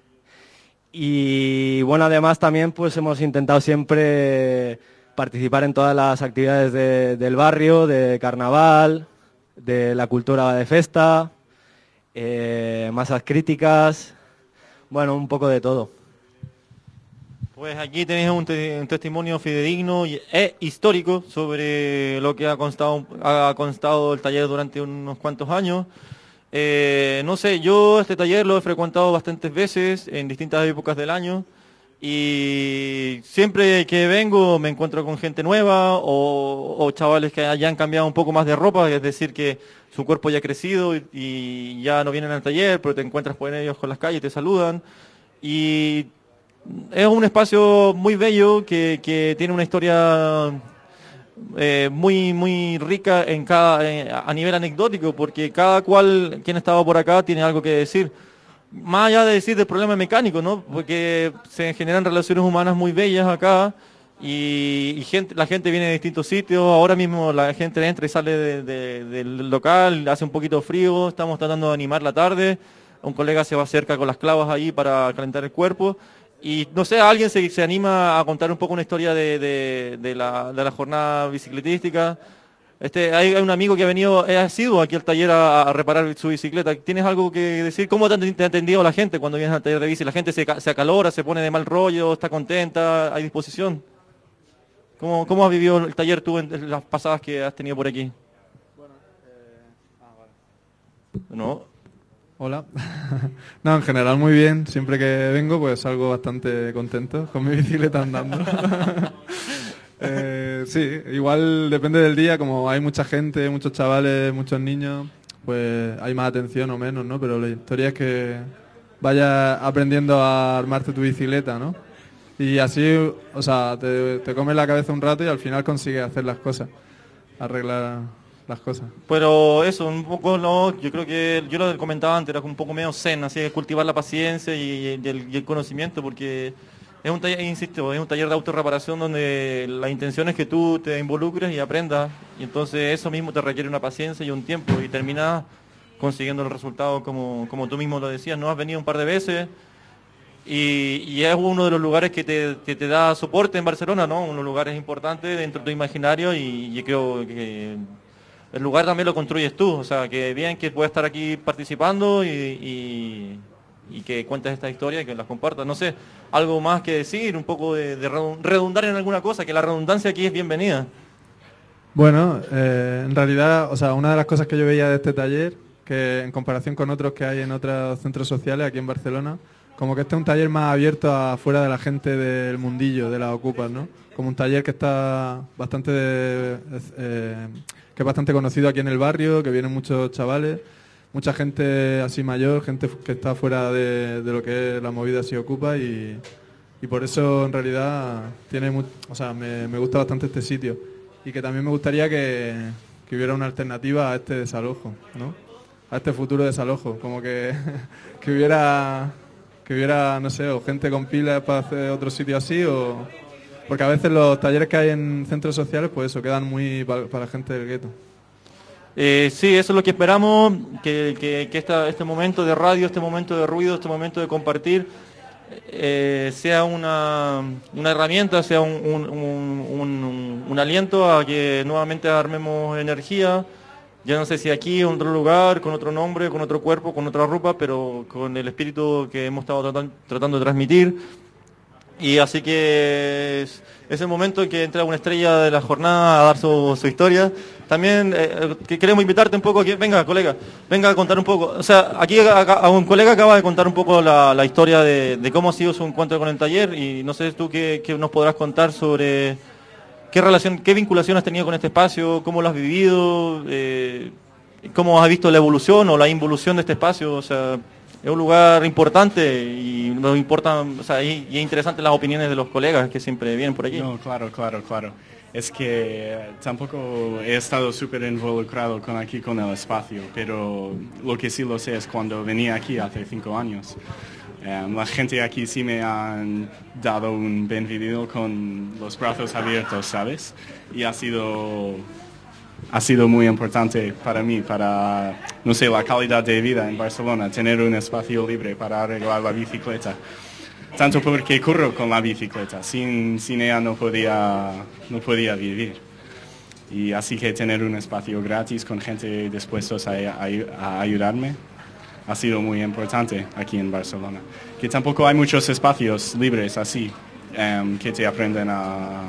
Speaker 12: Y, bueno, además también pues hemos intentado siempre participar en todas las actividades de, del barrio, de carnaval, de la cultura de festa, eh, masas críticas, bueno, un poco de todo.
Speaker 8: Pues aquí tenéis un, te un testimonio fidedigno y e histórico sobre lo que ha constado, ha constado el taller durante unos cuantos años. Eh, no sé, yo este taller lo he frecuentado bastantes veces en distintas épocas del año. Y siempre que vengo me encuentro con gente nueva o, o chavales que hayan cambiado un poco más de ropa, es decir, que su cuerpo ya ha crecido y, y ya no vienen al taller, pero te encuentras con ellos con las calles, te saludan. Y es un espacio muy bello que, que tiene una historia eh, muy muy rica en cada eh, a nivel anecdótico, porque cada cual, quien estaba por acá, tiene algo que decir. Más allá de decir del problema mecánico, ¿no? Porque se generan relaciones humanas muy bellas acá y, y gente, la gente viene de distintos sitios. Ahora mismo la gente entra y sale de, de, del local, hace un poquito frío, estamos tratando de animar la tarde. Un colega se va cerca con las clavas ahí para calentar el cuerpo. Y no sé, alguien se, se anima a contar un poco una historia de, de, de, la, de la jornada bicicletística. Este, hay, hay un amigo que ha venido, ha sido aquí al taller a, a reparar su bicicleta. ¿Tienes algo que decir? ¿Cómo te, te ha atendido la gente cuando vienes al taller de bici? ¿La gente se, se acalora, se pone de mal rollo, está contenta, hay disposición? ¿Cómo, cómo has vivido el taller tú en, en las pasadas que has tenido por aquí?
Speaker 13: Bueno, eh... ah, vale.
Speaker 8: No.
Speaker 13: Hola. No, en general muy bien. Siempre que vengo pues salgo bastante contento con mi bicicleta andando. Eh, sí, igual depende del día, como hay mucha gente, muchos chavales, muchos niños, pues hay más atención o menos, ¿no? Pero la historia es que vayas aprendiendo a armarte tu bicicleta, ¿no? Y así, o sea, te, te comes la cabeza un rato y al final consigues hacer las cosas, arreglar las cosas.
Speaker 8: Pero eso, un poco, no, yo creo que, yo lo comentaba antes, era un poco medio zen, así que cultivar la paciencia y, y, el, y el conocimiento, porque es un taller, insisto, es un taller de autorreparación donde la intención es que tú te involucres y aprendas, y entonces eso mismo te requiere una paciencia y un tiempo, y terminas consiguiendo el resultado como, como tú mismo lo decías. No has venido un par de veces, y, y es uno de los lugares que te, que te da soporte en Barcelona, ¿no? Unos lugares importantes dentro de tu imaginario, y yo creo que el lugar también lo construyes tú, o sea, que bien que puedas estar aquí participando y, y, y que cuentes esta historia y que las compartas. No sé, algo más que decir, un poco de, de redundar en alguna cosa, que la redundancia aquí es bienvenida.
Speaker 13: Bueno, eh, en realidad, o sea, una de las cosas que yo veía de este taller, que en comparación con otros que hay en otros centros sociales aquí en Barcelona, como que este es un taller más abierto a fuera de la gente del mundillo, de las ocupas, ¿no? Como un taller que está bastante, eh, que es bastante conocido aquí en el barrio, que vienen muchos chavales, mucha gente así mayor, gente que está fuera de, de lo que es la movida así ocupa, y, y por eso en realidad tiene, mu- o sea, me, me gusta bastante este sitio, y que también me gustaría que, que hubiera una alternativa a este desalojo, ¿no? A este futuro desalojo, como que, que hubiera que hubiera, no sé, o gente con pilas para hacer otro sitio así, o porque a veces los talleres que hay en centros sociales, pues eso, quedan muy para, para la gente del gueto.
Speaker 8: Eh, sí, eso es lo que esperamos, que, que, que esta, este momento de radio, este momento de ruido, este momento de compartir, eh, sea una, una herramienta, sea un, un, un, un, un aliento a que nuevamente armemos energía. Ya no sé si aquí, en otro lugar, con otro nombre, con otro cuerpo, con otra ropa, pero con el espíritu que hemos estado tratan, tratando de transmitir. Y así que es, es el momento en que entra una estrella de la jornada a dar su, su historia. También eh, que queremos invitarte un poco aquí. Venga, colega, venga a contar un poco. O sea, aquí a, a un colega acaba de contar un poco la, la historia de, de cómo ha sido su encuentro con el taller, y no sé tú qué, qué nos podrás contar sobre qué relación, qué vinculación has tenido con este espacio, cómo lo has vivido, eh, cómo has visto la evolución o la involución de este espacio. O sea, es un lugar importante y nos importan, o sea, y, y es interesante las opiniones de los colegas que siempre vienen por aquí.
Speaker 14: No, claro, claro, claro. Es que tampoco he estado súper involucrado con aquí con el espacio, pero lo que sí lo sé es cuando venía aquí hace cinco años. Um, la gente aquí sí me han dado un bienvenido con los brazos abiertos, ¿sabes? Y ha sido, ha sido muy importante para mí, para, no sé, la calidad de vida en Barcelona, tener un espacio libre para arreglar la bicicleta. Tanto porque corro con la bicicleta, sin, sin ella no podía, no podía vivir. Y así que tener un espacio gratis con gente dispuestos a, a, a ayudarme ha sido muy importante aquí en Barcelona. Que tampoco hay muchos espacios libres así, um, que te aprenden a,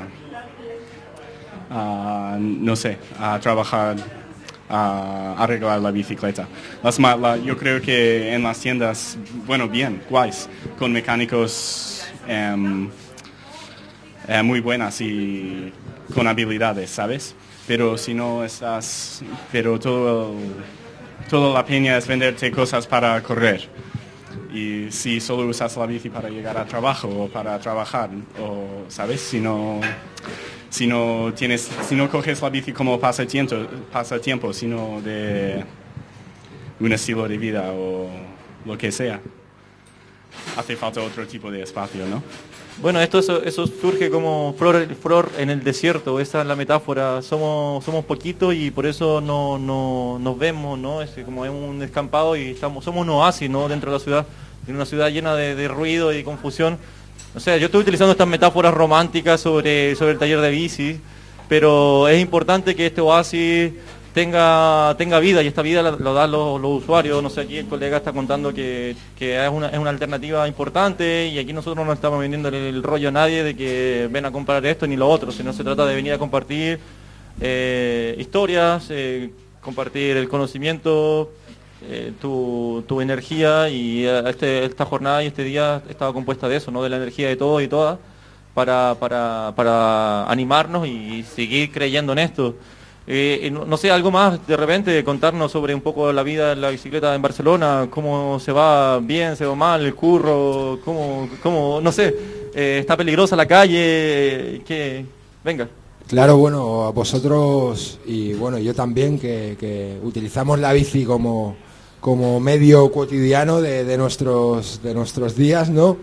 Speaker 14: a, no sé, a trabajar, a arreglar la bicicleta. Las, la, yo creo que en las tiendas, bueno, bien, guays, con mecánicos um, eh, muy buenas y con habilidades, ¿sabes? Pero si no estás, pero todo el, toda la peña es venderte cosas para correr. Y si solo usas la bici para llegar al trabajo o para trabajar, o, ¿sabes? Si no, si no tienes, si no coges la bici como pasatiempo, pasatiempo, sino de un estilo de vida o lo que sea, hace falta otro tipo de espacio, ¿no?
Speaker 8: Bueno, esto eso, eso surge como flor, flor en el desierto, esa es la metáfora. Somos somos poquitos y por eso no, no nos vemos, ¿no? Es como es un descampado y estamos somos un oasis, ¿no? Dentro de la ciudad, en una ciudad llena de, de ruido y confusión. O sea, yo estoy utilizando estas metáforas románticas sobre sobre el taller de bici, pero es importante que este oasis tenga tenga vida, y esta vida lo, lo dan los, los usuarios. No sé, aquí el colega está contando que, que es, una, es una alternativa importante, y aquí nosotros no estamos vendiendo el, el rollo a nadie de que ven a comprar esto ni lo otro, sino se trata de venir a compartir eh, historias, eh, compartir el conocimiento, eh, tu, tu energía, y este, esta jornada y este día estaba compuesta de eso, ¿no? De la energía de todos y todas, para, para, para animarnos y seguir creyendo en esto. Eh, no, no sé, algo más de repente, contarnos sobre un poco la vida en la bicicleta en Barcelona, cómo se va bien, se va mal, el curro, cómo, cómo no sé, eh, está peligrosa la calle, eh, que venga.
Speaker 6: Claro, bueno, a vosotros y bueno, yo también, que, que utilizamos la bici como, como medio cotidiano de, de, nuestros, de nuestros días, ¿no?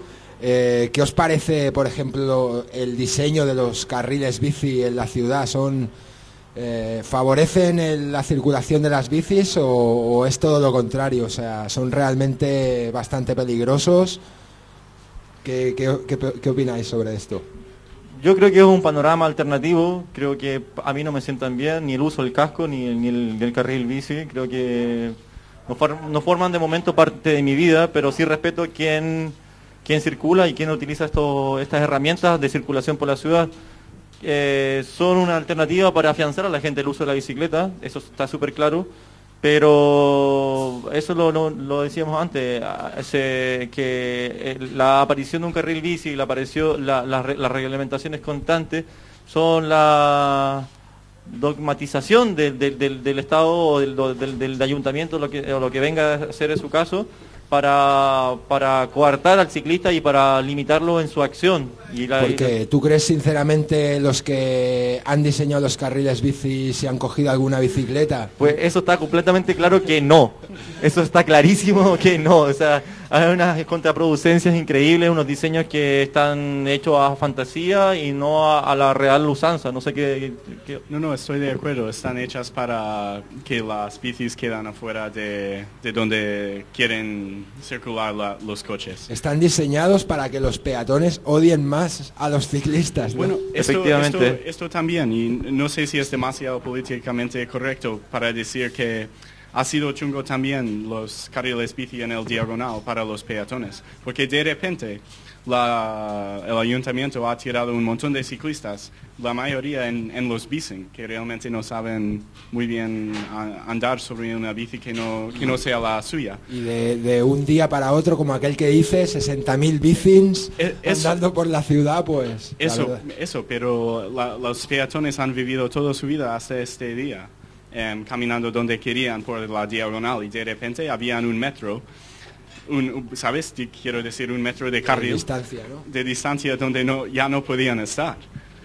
Speaker 6: Eh, ¿Qué os parece, por ejemplo, el diseño de los carriles bici en la ciudad? ¿Son eh, favorecen el- la circulación de las bicis o, o es todo lo contrario? O sea, ¿son realmente bastante peligrosos? ¿Qué, qué, qué, qué opináis sobre esto?
Speaker 8: Yo creo que es un panorama alternativo, creo que a mí no me sientan bien ni el uso del casco ni el, ni el, ni el carril bici, creo que no, for- no forman de momento parte de mi vida, pero sí respeto quién, quién circula y quién utiliza esto, estas herramientas de circulación por la ciudad. Eh, son una alternativa para afianzar a la gente el uso de la bicicleta, eso está súper claro, pero eso lo, lo- lo decíamos antes, a- ese- que eh, la aparición de un carril bici y la, apareció, la, la re- las reglamentaciones constantes son la dogmatización del, del, del- del Estado o del, del, del ayuntamiento, lo que, o lo que venga a ser en su caso, para, para coartar al ciclista y para limitarlo en su acción. Y la,
Speaker 6: Porque tú crees sinceramente los que han diseñado los carriles bici si han cogido alguna bicicleta.
Speaker 8: Pues eso está completamente claro que no. Eso está clarísimo que no. O sea, hay unas contraproducencias increíbles, unos diseños que están hechos a fantasía y no a, a la real usanza. No sé qué, qué-
Speaker 14: No, no, estoy de acuerdo. Están hechas para que las bicis quedan afuera de, de donde quieren circular la- los coches.
Speaker 6: Están diseñados para que los peatones odien más a los ciclistas, ¿no?
Speaker 14: Bueno, esto, esto, esto también, y no sé si es demasiado políticamente correcto para decir que ha sido chungo también los carriles bici en el diagonal para los peatones, porque de repente la- el ayuntamiento ha tirado un montón de ciclistas, la mayoría en, en los bicing, que realmente no saben muy bien a- andar sobre una bici que no, que no sea la suya.
Speaker 6: Y de, de un día para otro, como aquel que dice, sesenta mil bicins
Speaker 14: E- eso-
Speaker 6: andando por la ciudad, pues... la
Speaker 14: Eso,
Speaker 6: verdad.
Speaker 14: eso, pero la- los peatones han vivido toda su vida hasta este día, em, caminando donde querían por la diagonal y de repente habían un metro, un, ¿sabes? Di- Quiero decir un metro de carril.
Speaker 6: De distancia, ¿no?
Speaker 14: De distancia donde no, ya no podían estar.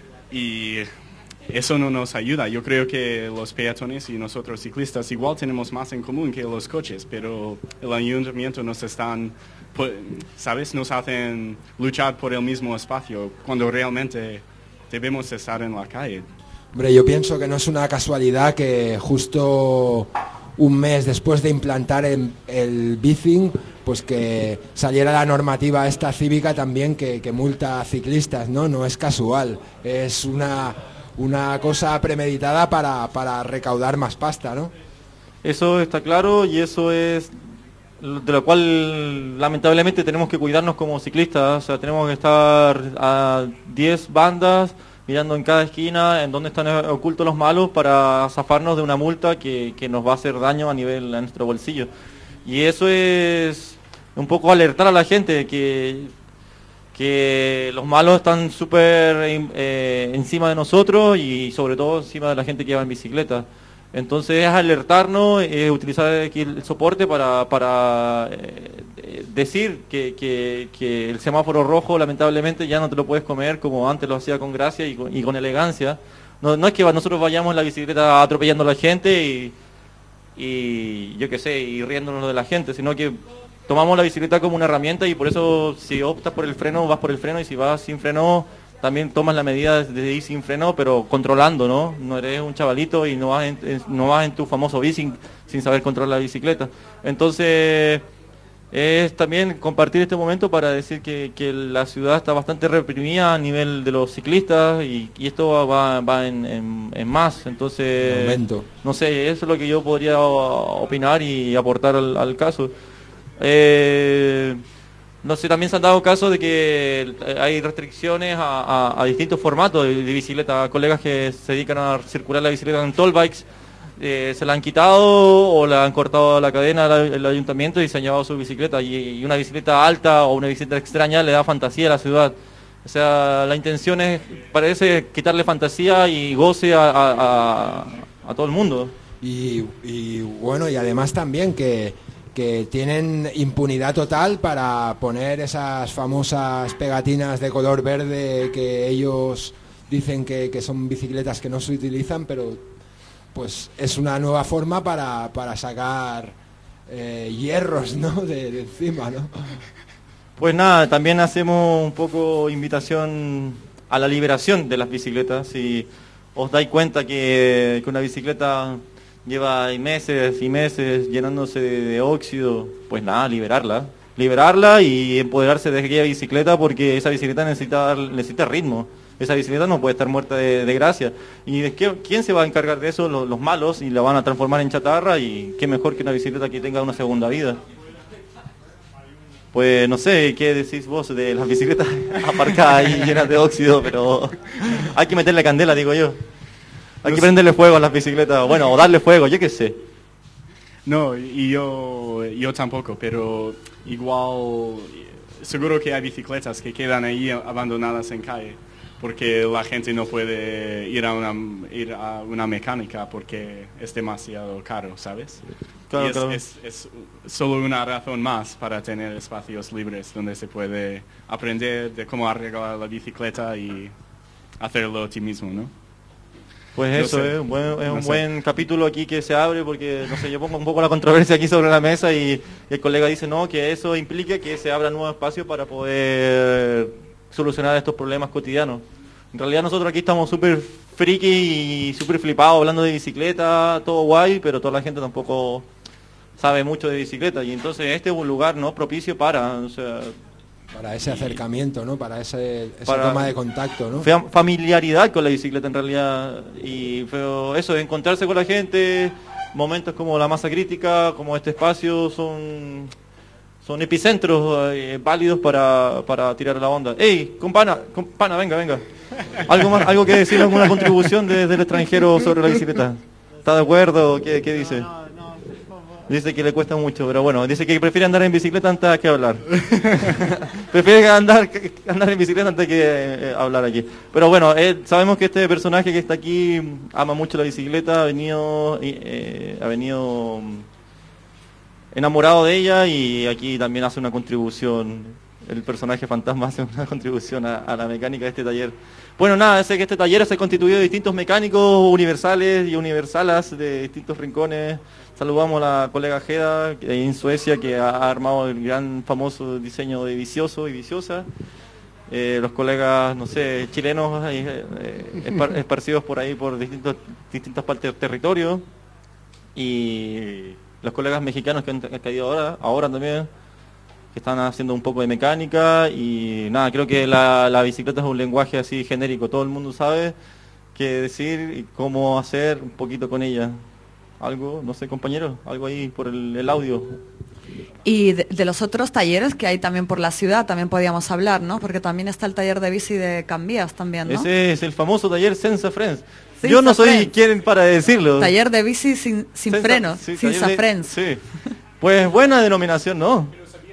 Speaker 14: Y eso no nos ayuda. Yo creo que los peatones y nosotros ciclistas igual tenemos más en común que los coches, pero el ayuntamiento nos están, pu- ¿sabes? Nos hacen luchar por el mismo espacio cuando realmente debemos estar en la calle.
Speaker 6: Hombre, yo pienso que no es una casualidad que justo un mes después de implantar el, el bicing, pues que saliera la normativa esta cívica también que, que multa a ciclistas, ¿no? No es casual, es una, una cosa premeditada para, para recaudar más pasta, ¿no?
Speaker 8: Eso está claro y eso es de lo cual lamentablemente tenemos que cuidarnos como ciclistas. O sea, tenemos que estar a diez bandas mirando en cada esquina en dónde están ocultos los malos para zafarnos de una multa que, que nos va a hacer daño a nivel a nuestro bolsillo. Y eso es un poco alertar a la gente que, que los malos están súper eh, encima de nosotros y sobre todo encima de la gente que va en bicicleta. Entonces es alertarnos, es utilizar aquí el soporte para, para eh, decir que, que, que el semáforo rojo lamentablemente ya no te lo puedes comer como antes lo hacía con gracia y con, y con elegancia. No, no es que nosotros vayamos en la bicicleta atropellando a la gente y, y yo qué sé, y riéndonos de la gente, sino que tomamos la bicicleta como una herramienta y por eso si optas por el freno, vas por el freno y si vas sin freno, también tomas la medida de ir sin freno, pero controlando, ¿no? No eres un chavalito y no vas en, en- no vas en tu famoso bici sin saber controlar la bicicleta. Entonces, es también compartir este momento para decir que, que la ciudad está bastante reprimida a nivel de los ciclistas y, y esto va, va en, en- en más. Entonces,
Speaker 6: En aumento.
Speaker 8: no sé, eso es lo que yo podría opinar y aportar al, al caso. Eh, no sé, también se han dado casos de que eh, hay restricciones a, a- a distintos formatos de, de bicicleta. Colegas que se dedican a circular la bicicleta en toll bikes, eh, se la han quitado o la han cortado la cadena al el ayuntamiento y se han llevado su bicicleta. Y, y una bicicleta alta o una bicicleta extraña le da fantasía a la ciudad. O sea, la intención es, parece, quitarle fantasía y goce a, a- a- a todo el mundo.
Speaker 6: Y, y bueno, y además también que, que tienen impunidad total para poner esas famosas pegatinas de color verde que ellos dicen que, que son bicicletas que no se utilizan, pero pues es una nueva forma para, para sacar eh, hierros, ¿no? de, de encima, ¿no?
Speaker 8: Pues nada, también hacemos un poco invitación a la liberación de las bicicletas. Si os dais cuenta que, que una bicicleta lleva meses y meses llenándose de, de óxido, pues nada, liberarla. Liberarla y empoderarse de aquella bicicleta, porque esa bicicleta necesita, necesita ritmo. Esa bicicleta no puede estar muerta de, de gracia. ¿Y de qué, quién se va a encargar de eso? Los, los malos, y la van a transformar en chatarra, y qué mejor que una bicicleta que tenga una segunda vida. Pues no sé, ¿qué decís vos de las bicicletas aparcadas ahí llenas de óxido? Pero hay que meterle candela, digo yo. Hay que prenderle fuego a las bicicletas, bueno, o darle fuego, yo qué sé.
Speaker 14: No, y yo, yo tampoco, pero igual seguro que hay bicicletas que quedan ahí abandonadas en calle, porque la gente no puede ir a una, ir a una mecánica porque es demasiado caro, ¿sabes?
Speaker 8: Claro,
Speaker 14: y es,
Speaker 8: claro.
Speaker 14: es, es solo una razón más para tener espacios libres donde se puede aprender de cómo arreglar la bicicleta y hacerlo a ti mismo, ¿no?
Speaker 8: Pues
Speaker 14: No
Speaker 8: eso,
Speaker 14: sé.
Speaker 8: es un, buen, es
Speaker 14: No
Speaker 8: un
Speaker 14: sé.
Speaker 8: buen capítulo aquí que se abre, porque, no sé, yo pongo un poco la controversia aquí sobre la mesa, y, y el colega dice, no, que eso implica que se abra nuevos espacios para poder solucionar estos problemas cotidianos. En realidad nosotros aquí estamos súper friki y súper flipados hablando de bicicleta, todo guay, pero toda la gente tampoco sabe mucho de bicicleta, y entonces este es un lugar no propicio para, o sea,
Speaker 6: Para ese acercamiento, ¿no? Para ese, esa
Speaker 8: Para-
Speaker 6: toma de contacto, ¿no?
Speaker 8: Fam- familiaridad con la bicicleta en realidad, y pero eso, encontrarse con la gente, momentos como la masa crítica, como este espacio, son son epicentros eh, válidos para, para tirar la onda. ¡Ey, compana, compana, venga, venga! ¿Algo más, algo que decir, alguna contribución desde el extranjero sobre la bicicleta? ¿Está de acuerdo? ¿Qué, qué dice? Dice que le cuesta mucho, pero bueno, dice que prefiere andar en bicicleta antes que hablar. Prefiere andar, andar en bicicleta antes que eh, hablar aquí. Pero bueno, eh, sabemos que este personaje que está aquí ama mucho la bicicleta, ha venido, eh, ha venido mm, enamorado de ella, y aquí también hace una contribución. El personaje fantasma hace una contribución a, a la mecánica de este taller. Bueno, nada, sé que este taller se constituyó de distintos mecánicos universales y universalas de distintos rincones. Saludamos a la colega Geda eh, en Suecia, que ha armado el gran famoso diseño de Vicioso y Viciosa. Eh, los colegas, no sé, chilenos eh, eh, espar- esparcidos por ahí por distintos, distintas partes del territorio. Y los colegas mexicanos que han, que han caído ahora, ahora también, que están haciendo un poco de mecánica. Y nada, creo que la, la bicicleta es un lenguaje así genérico, todo el mundo sabe qué decir y cómo hacer un poquito con ella. Algo, no sé, compañero, algo ahí por el, el audio.
Speaker 9: Y de, de los otros talleres que hay también por la ciudad también podíamos hablar, ¿no? Porque también está el taller de bici de Cambias también, ¿no?
Speaker 8: Ese es el famoso taller Senza Friends.
Speaker 9: Senza
Speaker 8: Yo no soy
Speaker 9: Friends.
Speaker 8: quien para decirlo.
Speaker 9: Taller de bici sin, sin
Speaker 8: Senza-
Speaker 9: frenos,
Speaker 8: sí,
Speaker 9: sin
Speaker 8: taller de-
Speaker 9: Friends.
Speaker 8: Sí. Pues buena denominación, ¿no?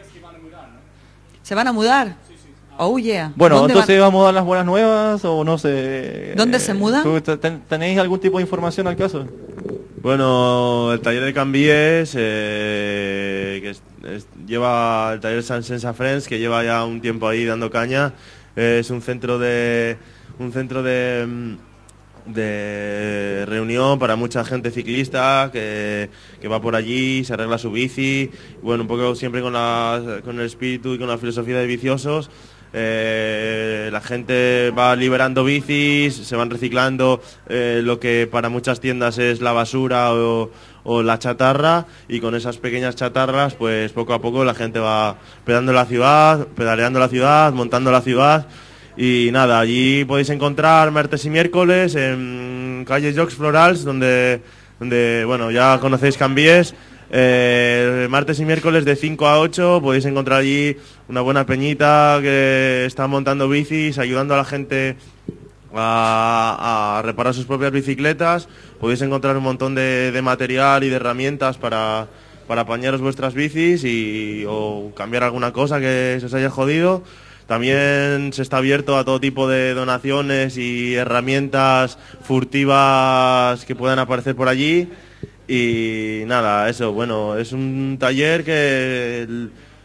Speaker 9: ¿Se van a mudar? Oh, yeah.
Speaker 8: Bueno,
Speaker 9: ¿Dónde
Speaker 8: entonces
Speaker 9: van?
Speaker 8: vamos a dar las buenas nuevas, o no sé.
Speaker 9: ¿Dónde se mudan?
Speaker 8: ¿tú te- ten- ¿Tenéis algún tipo de información al caso?
Speaker 11: Bueno, el taller de Cambies, eh, que es- es- lleva el taller San Sensa Friends, que lleva ya un tiempo ahí dando caña. Eh, es un centro de un centro de, mm, de reunión para mucha gente ciclista que, que va por allí, se arregla su bici. Bueno, un poco siempre con, la, con el espíritu y con la filosofía de Viciosos. Eh, la gente va liberando bicis, se van reciclando eh, lo que para muchas tiendas es la basura o, o la chatarra, y con esas pequeñas chatarras pues poco a poco la gente va pedaleando la ciudad, pedaleando la ciudad, montando la ciudad. Y nada, allí podéis encontrar martes y miércoles en calle Jocs Florals, donde, donde bueno, ya conocéis Cambies. Eh, martes y miércoles de cinco a ocho podéis encontrar allí una buena peñita que está montando bicis, ayudando a la gente a, a reparar sus propias bicicletas. Podéis encontrar un montón de, de material y de herramientas para, para apañaros vuestras bicis y, o cambiar alguna cosa que se os haya jodido. También se está abierto a todo tipo de donaciones y herramientas furtivas que puedan aparecer por allí. Y nada, eso, bueno, es un taller que el-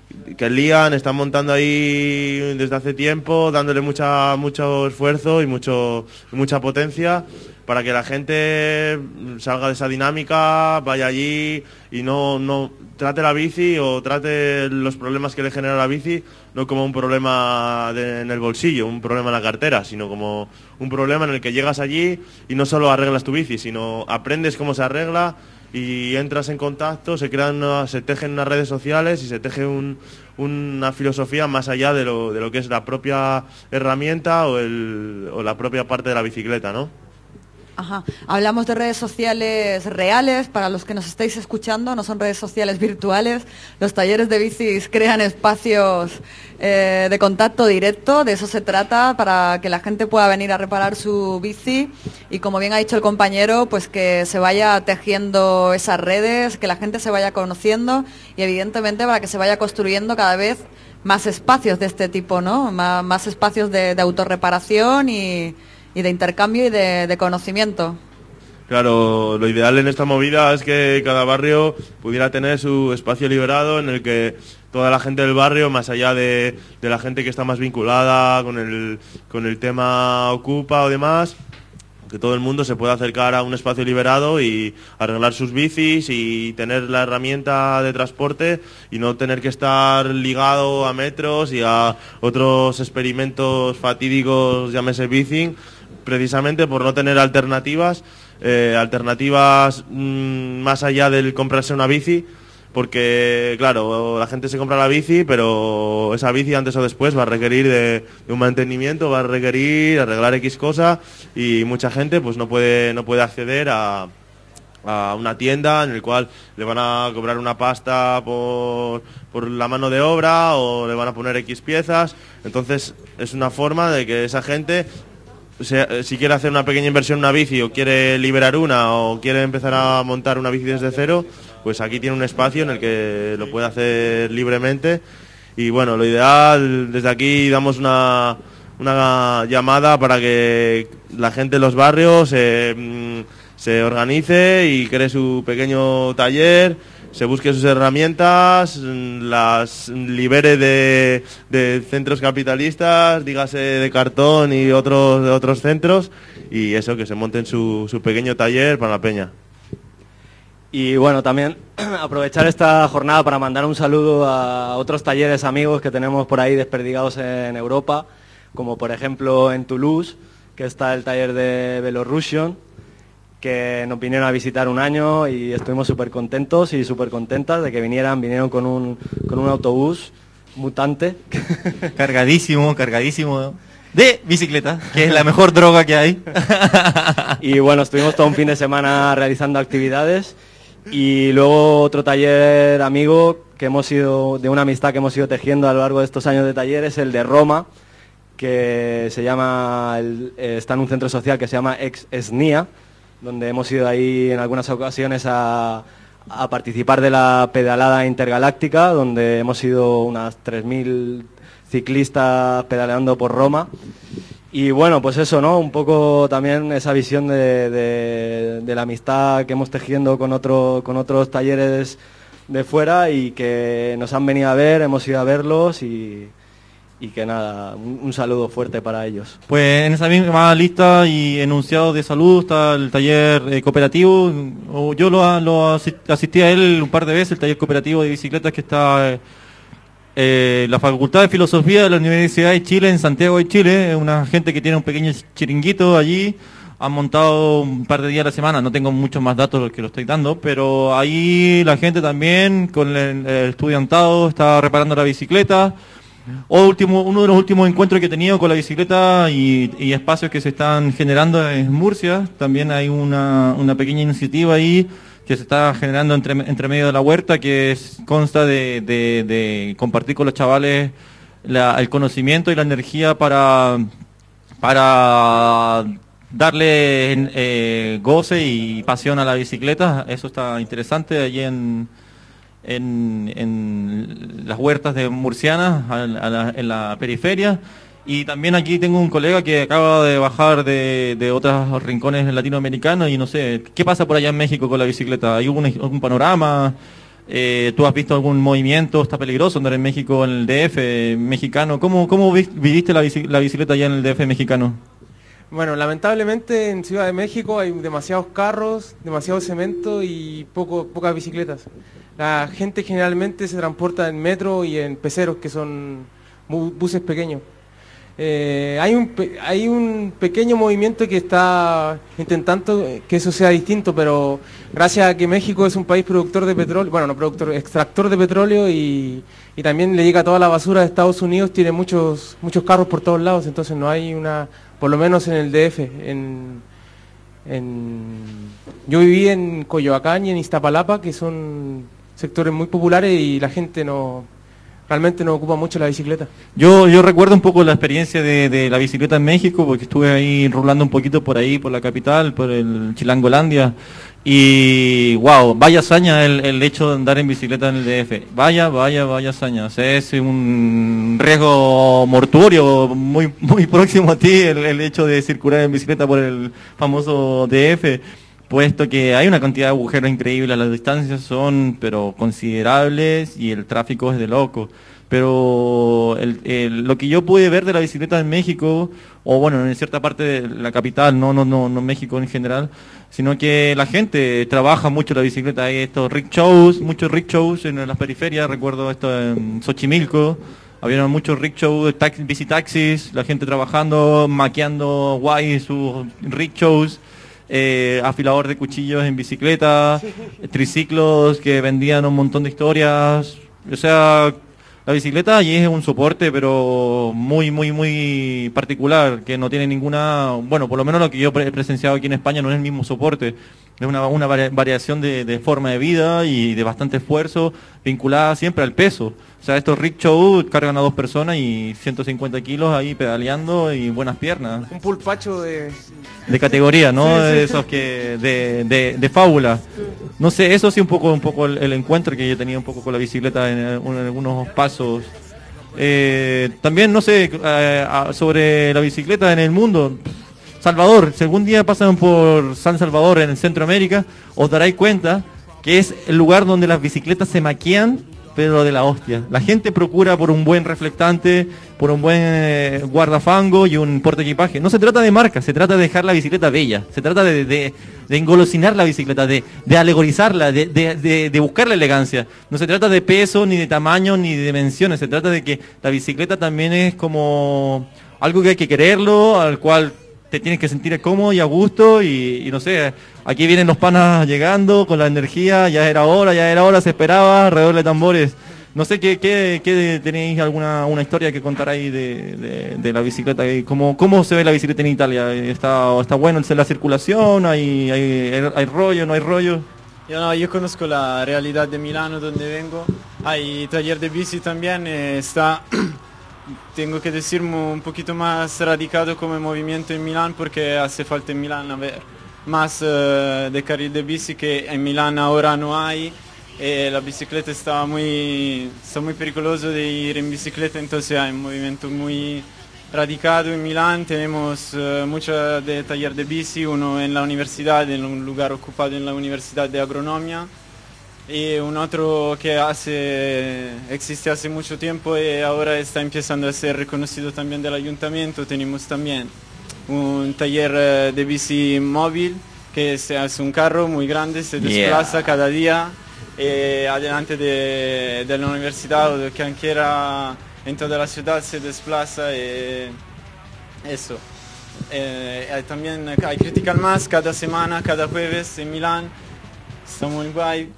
Speaker 11: que lían, están montando ahí desde hace tiempo, dándole mucha mucho esfuerzo y mucho mucha potencia para que la gente salga de esa dinámica, vaya allí y no, no trate la bici o trate los problemas que le genera la bici no como un problema de, en el bolsillo, un problema en la cartera, sino como un problema en el que llegas allí y no solo arreglas tu bici, sino aprendes cómo se arregla y entras en contacto, se crean una- se tejen unas redes sociales y se teje un, una filosofía más allá de lo, de lo que es la propia herramienta o, el, o la propia parte de la bicicleta, ¿no?
Speaker 9: Ajá. Hablamos de redes sociales reales, para los que nos estáis escuchando, no son redes sociales virtuales. Los talleres de bicis crean espacios eh, de contacto directo, de eso se trata, para que la gente pueda venir a reparar su bici y, como bien ha dicho el compañero, pues que se vaya tejiendo esas redes, que la gente se vaya conociendo y, evidentemente, para que se vaya construyendo cada vez más espacios de este tipo, ¿no? Má- más espacios de, de autorreparación y y de intercambio y de, de conocimiento.
Speaker 11: Claro, lo ideal en esta movida es que cada barrio pudiera tener su espacio liberado en el que toda la gente del barrio, más allá de, de la gente que está más vinculada con el, con el tema Ocupa o demás, que todo el mundo se pueda acercar a un espacio liberado y arreglar sus bicis y tener la herramienta de transporte y no tener que estar ligado a metros y a otros experimentos fatídicos, llámese bicing, precisamente por no tener alternativas, eh, alternativas mmm, más allá del comprarse una bici, porque claro, la gente se compra la bici, pero esa bici antes o después va a requerir de, de un mantenimiento, va a requerir arreglar X cosa y mucha gente pues no puede no puede acceder a, a una tienda en el cual le van a cobrar una pasta por, por la mano de obra o le van a poner X piezas. Entonces es una forma de que esa gente, se- si quiere hacer una pequeña inversión en una bici o quiere liberar una o quiere empezar a montar una bici desde cero, pues aquí tiene un espacio en el que lo puede hacer libremente. Y bueno, lo ideal, desde aquí damos una, una llamada para que la gente de los barrios eh, mm, se organice y cree su pequeño taller, se busque sus herramientas, mm, las libere de, de centros capitalistas, dígase de cartón y otros, de otros centros, y eso, que se monten su, su pequeño taller para la peña.
Speaker 12: Y bueno, también aprovechar esta jornada para mandar un saludo a otros talleres amigos que tenemos por ahí desperdigados en Europa, como por ejemplo en Toulouse, que está el taller de Velorussion, que nos vinieron a visitar un año y estuvimos súper contentos y súper contentas de que vinieran. Vinieron con un, con un autobús mutante.
Speaker 15: Cargadísimo, cargadísimo de bicicleta, que es la mejor droga que hay.
Speaker 12: Y bueno, estuvimos todo un fin de semana realizando actividades. Y luego otro taller amigo que hemos ido, de una amistad que hemos ido tejiendo a lo largo de estos años de talleres, el de Roma, que se llama, el- eh, está en un centro social que se llama Ex Esnia, donde hemos ido ahí en algunas ocasiones a, a participar de la pedalada intergaláctica, donde hemos ido unas tres mil ciclistas pedaleando por Roma. Y bueno, pues eso, ¿no? Un poco también esa visión de, de- de la amistad que hemos tejiendo con, otro, con otros talleres de fuera y que nos han venido a ver, hemos ido a verlos y, y que nada, un, un saludo fuerte para ellos.
Speaker 15: Pues en esa misma lista y enunciado de salud está el taller eh, cooperativo. O yo lo, lo asi- asistí a él un par de veces, el taller cooperativo de bicicletas que está eh, eh, la Facultad de Filosofía de la Universidad de Chile en Santiago de Chile. Una gente que tiene un pequeño chiringuito allí. Han montado un par de días a la semana, no tengo muchos más datos que lo estoy dando, pero ahí la gente también con el, el estudiantado está reparando la bicicleta. O último, uno de los últimos encuentros que he tenido con la bicicleta y, y espacios que se están generando en Murcia, también hay una, una pequeña iniciativa ahí que se está generando entre, entre medio de la huerta, que es- consta de, de- de compartir con los chavales la- el conocimiento y la energía para, para darle eh, goce y pasión a la bicicleta. Eso está interesante allí en en, en las huertas de Murcianas, a la- a la- en la periferia. Y también aquí tengo un colega que acaba de bajar de, de otros rincones latinoamericanos y no sé, ¿qué pasa por allá en México con la bicicleta? ¿Hay un, un panorama? Eh, ¿Tú has visto algún movimiento? ¿Está peligroso andar en México, en el D F mexicano? ¿Cómo, cómo vi- viviste la, bici- la bicicleta allá en el D F mexicano?
Speaker 16: Bueno, lamentablemente en Ciudad de México hay demasiados carros, demasiado cemento y poco, pocas bicicletas. La gente generalmente se transporta en metro y en peceros, que son bu- buses pequeños. Eh, hay, un, pe- hay un pequeño movimiento que está intentando que eso sea distinto, pero gracias a que México es un país productor de petróleo, bueno, no productor, extractor de petróleo y, y también le llega toda la basura de Estados Unidos, tiene muchos, muchos carros por todos lados, entonces no hay una, por lo menos en el D F, en, en, yo viví en Coyoacán y en Iztapalapa, que son sectores muy populares y la gente no realmente no ocupa mucho la bicicleta.
Speaker 15: Yo, yo recuerdo un poco la experiencia de, de la bicicleta en México, porque estuve ahí rolando un poquito por ahí, por la capital, por el Chilangolandia, y wow, vaya hazaña el, el hecho de andar en bicicleta en el D F. Vaya, vaya, vaya hazaña. O sea, es un riesgo mortuorio muy, muy próximo a ti el, el hecho de circular en bicicleta por el famoso D F. Puesto que hay una cantidad de agujeros increíbles, las distancias son pero considerables y el tráfico es de loco. Pero el, el- lo que yo pude ver de la bicicleta en México, o bueno, en cierta parte de la capital, no, no, no, no México en general, sino que la gente trabaja mucho la bicicleta. Hay estos rickshaws, muchos rickshaws en las periferias, recuerdo esto en Xochimilco. Había muchos rickshaws, taxi, bicitaxis, la gente trabajando, maqueando guay sus rickshaws. Eh, afilador de cuchillos en bicicleta, triciclos que vendían un montón de historias. O sea, la bicicleta allí es un soporte, pero muy, muy, muy particular, que no tiene ninguna, bueno, por lo menos lo que yo he presenciado aquí en España no es el mismo soporte. Es una, una varia- variación de, de forma de vida y de bastante esfuerzo, vinculada siempre al peso. O sea, estos rickshaws cargan a dos personas y ciento cincuenta kilos ahí pedaleando y buenas piernas.
Speaker 16: Un pulpacho de...
Speaker 15: De categoría, ¿no?
Speaker 16: Sí, sí.
Speaker 15: De esos que de, de, de fábula. No sé, eso sí un poco un poco el, el encuentro que yo tenía un poco con la bicicleta en, eh, un- en algunos pasos. Eh, también, no sé, eh, a- sobre la bicicleta en el mundo. Salvador, si algún día pasan por San Salvador en Centroamérica, os daréis cuenta que es el lugar donde las bicicletas se maquillan, pero de la hostia. La gente procura por un buen reflectante, por un buen eh, guardafango y un porte equipaje. No se trata de marca, se trata de dejar la bicicleta bella, se trata de, de, de engolosinar la bicicleta, de, de alegorizarla, de, de, de, de buscar la elegancia. No se trata de peso, ni de tamaño, ni de dimensiones, se trata de que la bicicleta también es como algo que hay que quererlo, al cual te tienes que sentir cómodo y a gusto y, y no sé, aquí vienen los panas llegando con la energía, ya era hora, ya era hora, se esperaba, alrededor de tambores. No sé, ¿qué, qué, qué tenéis alguna una historia que contar ahí de, de, de la bicicleta? ¿Cómo, ¿Cómo se ve la bicicleta en Italia? ¿Está, está bueno la circulación? ¿Hay, hay, hay rollo, no hay rollo?
Speaker 17: Yo, no, yo conozco la realidad de Milano donde vengo, hay taller de bici también, eh, está, tengo que decir, mu- un poquito más radicado como movimiento en Milán porque hace falta en Milán haber más eh, de carril de bici que en Milán ahora no hay. Eh, la bicicleta está muy, está muy peligroso de ir en bicicleta, entonces hay un movimiento muy radicado en Milán. Tenemos eh, mucho de taller de bici, uno en la universidad, en un lugar ocupado en la Universidad de Agronomía, y un otro que hace, existe hace mucho tiempo y ahora está empezando a ser reconocido también del ayuntamiento. Tenemos también un taller eh, de bici móvil, que se hace un carro muy grande, se desplaza
Speaker 15: Yeah.
Speaker 17: cada día eh, adelante de, de la universidad o de quien quiera en toda la ciudad se desplaza y eso. Eh, hay también hay Critical Mass cada semana, cada jueves en Milán, está muy guay.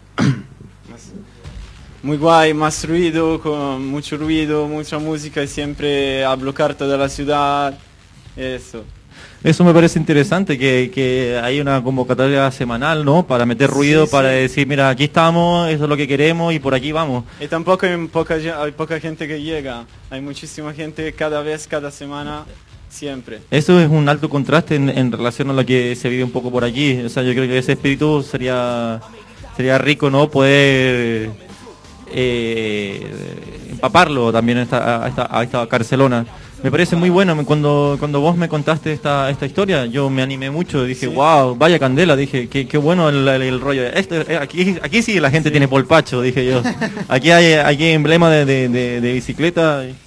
Speaker 17: Muy guay, más ruido, con mucho ruido, mucha música y siempre a bloquear toda la ciudad, eso.
Speaker 15: Eso me parece interesante, que, que hay una convocatoria semanal, ¿no? Para meter ruido,
Speaker 17: Sí,
Speaker 15: para
Speaker 17: sí.
Speaker 15: decir, mira, aquí estamos, eso es lo que queremos y por aquí vamos.
Speaker 17: Y tampoco hay poca, ge- hay poca gente que llega, hay muchísima gente cada vez, cada semana, siempre.
Speaker 15: Eso es un alto contraste en, en relación a lo que se vive un poco por aquí. O sea, yo creo que ese espíritu sería sería rico, ¿no? Poder eh, empaparlo también a esta, a esta, a esta Barcelona. me parece muy bueno. Me- Cuando cuando vos me contaste esta esta historia, yo me animé mucho. Dije, wow, vaya candela. Dije, qué, qué bueno el, el- el rollo. Este, eh, aquí aquí sí la gente tiene polpacho, dije yo. Aquí hay aquí hay emblema de, de, de- de bicicleta. Y,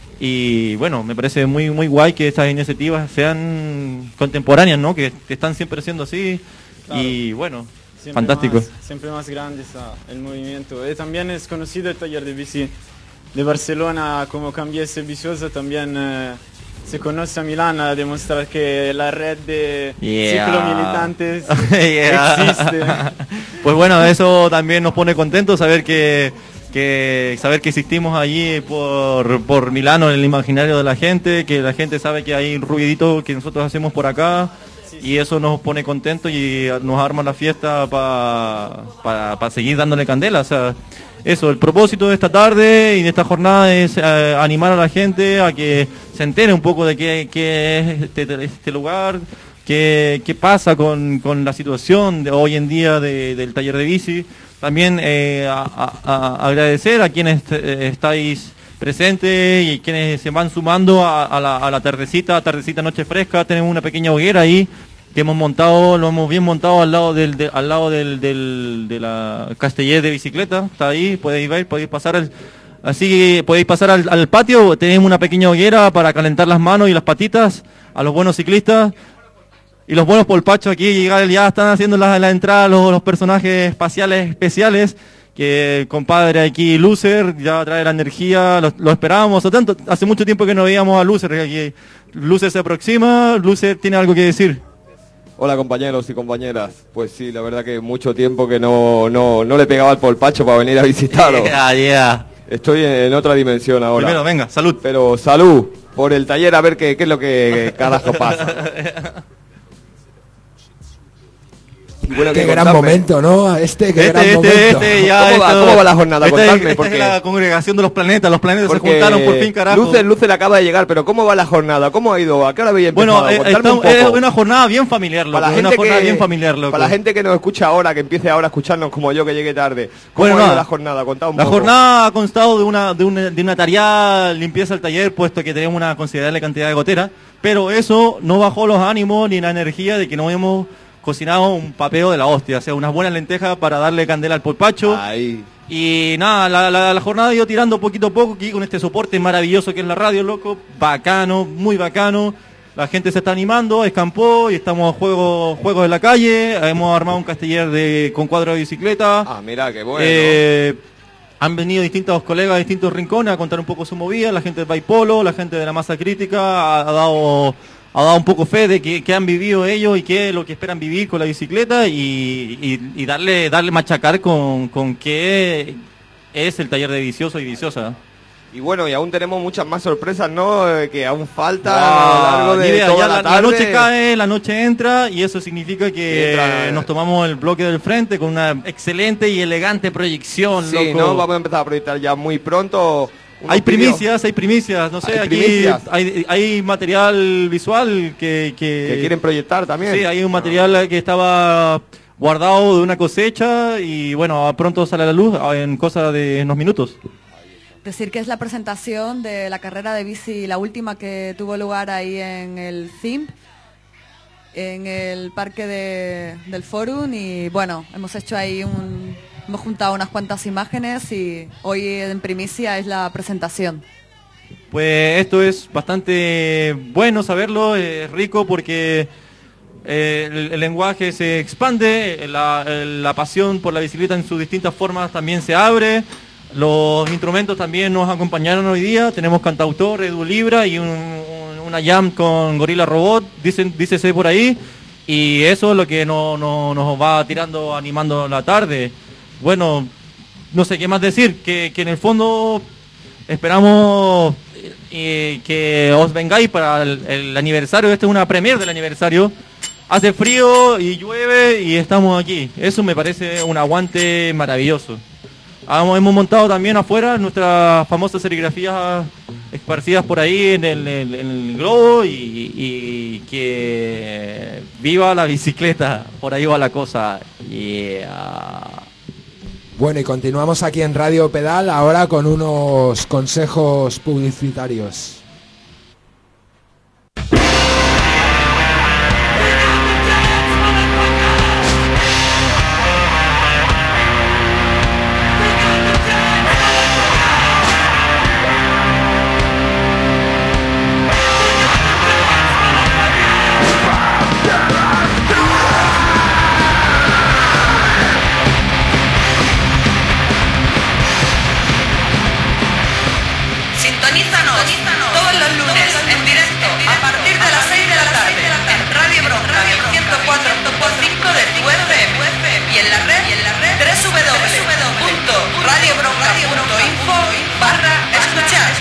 Speaker 15: y, bueno, me parece muy muy guay que estas iniciativas sean contemporáneas, ¿no? Que, que están siempre siendo así.
Speaker 17: Claro.
Speaker 15: Y bueno,
Speaker 17: Siempre
Speaker 15: fantástico.
Speaker 17: Más, siempre más grande está el movimiento. Y también es conocido el taller de bici de Barcelona, como Cambiese Viciosa, también eh, se conoce a Milán a demostrar que la red de
Speaker 15: Yeah.
Speaker 17: ciclomilitantes
Speaker 15: Yeah.
Speaker 17: existe.
Speaker 15: Pues bueno, eso también nos pone contentos saber que, que saber que existimos allí por, por Milano en el imaginario de la gente, que la gente sabe que hay un ruidito que nosotros hacemos por acá y eso nos pone contentos y nos arma la fiesta pa- para pa seguir dándole candela. O sea, eso, el propósito de esta tarde y de esta jornada es eh, animar a la gente a que se entere un poco de qué, qué es este, este lugar, qué, qué pasa con, con la situación de hoy en día de- del taller de bici. También eh, a- a- a agradecer a quienes eh, estáis presentes y quienes se van sumando a, a la, a la tardecita, tardecita noche fresca. Tenemos una pequeña hoguera ahí que hemos montado, lo hemos bien montado al lado del, de, al lado del, del de la Castellet de bicicleta. Está ahí, podéis ver, podéis pasar al, así podéis pasar al, al patio. Tenemos una pequeña hoguera para calentar las manos y las patitas a los buenos ciclistas. Y los buenos polpachos aquí llegar, ya están haciendo la, la entrada los, los personajes espaciales especiales. Que el compadre aquí, Lucer, ya trae la energía, lo, lo esperábamos. O tanto, hace mucho tiempo que no veíamos a Lucer. Aquí. Lucer se aproxima, Lucer tiene algo que decir.
Speaker 18: Hola compañeros y compañeras, pues sí, la verdad que mucho tiempo que no, no, no le pegaba al polpacho para venir a visitarlo.
Speaker 15: Yeah, yeah.
Speaker 18: Estoy en, en otra dimensión ahora.
Speaker 15: Primero, venga, salud.
Speaker 18: Pero salud, por el taller a ver qué, qué es lo que carajo pasa. Y bueno,
Speaker 6: Qué
Speaker 18: que
Speaker 6: gran
Speaker 18: contarme.
Speaker 6: momento, ¿no? Este, qué
Speaker 15: Este,
Speaker 6: gran
Speaker 15: este,
Speaker 6: momento.
Speaker 15: este, ya
Speaker 18: ¿Cómo va-
Speaker 15: esto-
Speaker 18: cómo va la jornada?
Speaker 15: esta,
Speaker 18: Contadme,
Speaker 15: esta
Speaker 18: porque-
Speaker 15: es la congregación de los planetas, los planetas
Speaker 18: Porque
Speaker 15: se juntaron por fin, carajo.
Speaker 18: Lucer, Lucer acaba de llegar, pero ¿cómo va la jornada? ¿Cómo ha ido? ¿A qué hora habéis empezado?
Speaker 15: Bueno, eh,
Speaker 18: Contadme
Speaker 15: estamos-
Speaker 18: un
Speaker 15: es
Speaker 18: poco.
Speaker 15: una jornada bien familiar, loco.
Speaker 18: Para la
Speaker 15: Una
Speaker 18: gente
Speaker 15: jornada
Speaker 18: que-
Speaker 15: bien familiar, loco.
Speaker 18: Para la gente que nos escucha ahora, que empiece ahora a escucharnos como yo que llegué tarde. ¿Cómo
Speaker 15: Bueno,
Speaker 18: ha ido
Speaker 15: nada.
Speaker 18: la jornada? Contad un
Speaker 15: La
Speaker 18: poco.
Speaker 15: jornada ha constado de una, de una, de una tarea limpieza del taller, puesto que tenemos una considerable cantidad de goteras, pero eso no bajó los ánimos ni la energía de que no hemos cocinado un papeo de la hostia, o sea, unas buenas lentejas para darle candela al polpacho.
Speaker 18: Ahí.
Speaker 15: Y nada, la, la, la jornada ha ido tirando poquito a poco aquí con este soporte maravilloso que es la radio, loco, bacano, muy bacano. La gente se está animando, escampó y estamos a juego, juegos en la calle. Hemos armado un casteller de, con cuadro de bicicleta.
Speaker 18: Ah, mira, qué bueno.
Speaker 15: Eh, han venido distintos colegas de distintos rincones a contar un poco su movida. La gente del Baipolo, la gente de la masa crítica ha, ha dado ha dado un poco fe de que, que han vivido ellos y qué es lo que esperan vivir con la bicicleta y, y, y darle darle machacar con, con qué es el taller de Vicioso y Viciosa.
Speaker 18: Y bueno, y aún tenemos muchas más sorpresas, ¿no? Eh, Que aún faltan
Speaker 15: Ah,
Speaker 18: a lo largo
Speaker 15: ni
Speaker 18: de
Speaker 15: idea,
Speaker 18: toda
Speaker 15: ya
Speaker 18: la,
Speaker 15: la, la
Speaker 18: tarde.
Speaker 15: noche cae, la noche entra y eso significa que
Speaker 18: Entra,
Speaker 15: eh, nos tomamos el bloque del frente con una excelente y elegante proyección,
Speaker 18: Sí,
Speaker 15: loco.
Speaker 18: ¿no? Vamos a empezar a proyectar ya muy pronto. unos
Speaker 15: Hay
Speaker 18: vídeos
Speaker 15: primicias, hay primicias, no sé,
Speaker 18: Hay
Speaker 15: aquí
Speaker 18: primicias.
Speaker 15: hay, hay material visual que, que...
Speaker 18: que quieren proyectar también.
Speaker 15: Sí, hay un material que estaba guardado de una cosecha y bueno, pronto sale a la luz en cosa de unos minutos.
Speaker 9: Decir que es la presentación de la carrera de bici, la última que tuvo lugar ahí en el C I M P, en el parque de, del Forum y bueno, hemos hecho ahí un... Hemos juntado unas cuantas imágenes y hoy en primicia es la presentación.
Speaker 15: Pues esto es bastante bueno saberlo, es rico porque eh, el, el lenguaje se expande, la, la pasión por la bicicleta en sus distintas formas también se abre, los instrumentos también nos acompañaron hoy día, tenemos cantautor, Edu Libra y un, un- una jam con Gorila Robot, dicen, dícese por ahí, y eso es lo que no, no- nos va tirando, animando la tarde. Bueno, no sé qué más decir, que, que en el fondo esperamos eh, que os vengáis para el, el aniversario. Este es una premier del aniversario. Hace frío y llueve y estamos aquí. Eso me parece un aguante maravilloso. Hemos, hemos montado también afuera nuestras famosas serigrafías esparcidas por ahí en el, en el- en el globo y, y que viva la bicicleta. Por ahí va la cosa. Yeah.
Speaker 6: Bueno, y continuamos aquí en Radio Pedal ahora con unos consejos publicitarios.
Speaker 19: todos los lunes en directo a partir de las seis de la tarde en Radio Bronca ciento cuatro punto cinco de tu F M y en la red doble u doble u doble u punto radio bronca punto info barra escuchar.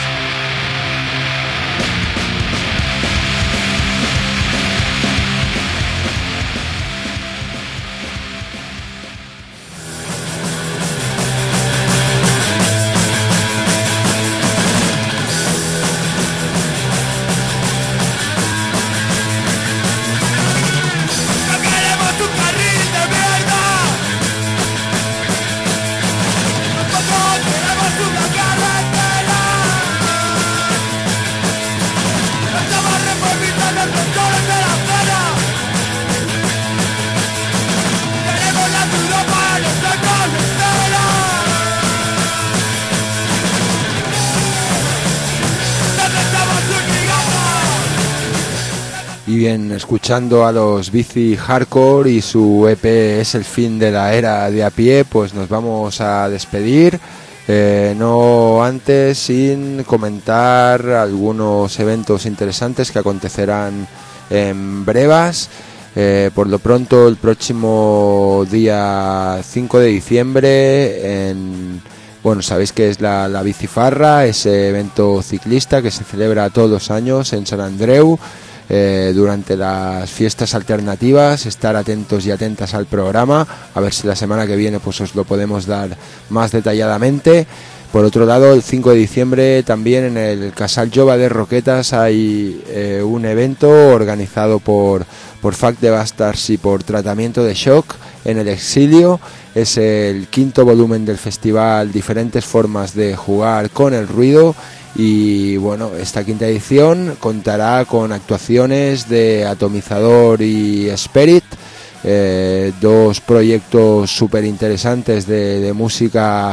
Speaker 6: Y bien, escuchando a los Bici Hardcore y su E P Es el fin de la era de a pie, pues nos vamos a despedir. Eh, no antes sin comentar algunos eventos interesantes que acontecerán en brevas. Eh, por lo pronto, el próximo día cinco de diciembre, en, bueno, sabéis que es la, la Bicifarra, ese evento ciclista que se celebra todos los años en Sant Andreu. Eh, durante las fiestas alternativas, estar atentos y atentas al programa, a ver si la semana que viene pues os lo podemos dar más detalladamente. Por otro lado, el cinco de diciembre también en el Casal Jove de Roquetas hay eh, un evento organizado por, por Fact de Bastards y por Tratamiento de Shock en el Exilio. Es el quinto volumen del festival Diferentes formas de jugar con el ruido. Y bueno, esta quinta edición contará con actuaciones de Atomizador y Spirit, eh, dos proyectos súper interesantes de, de música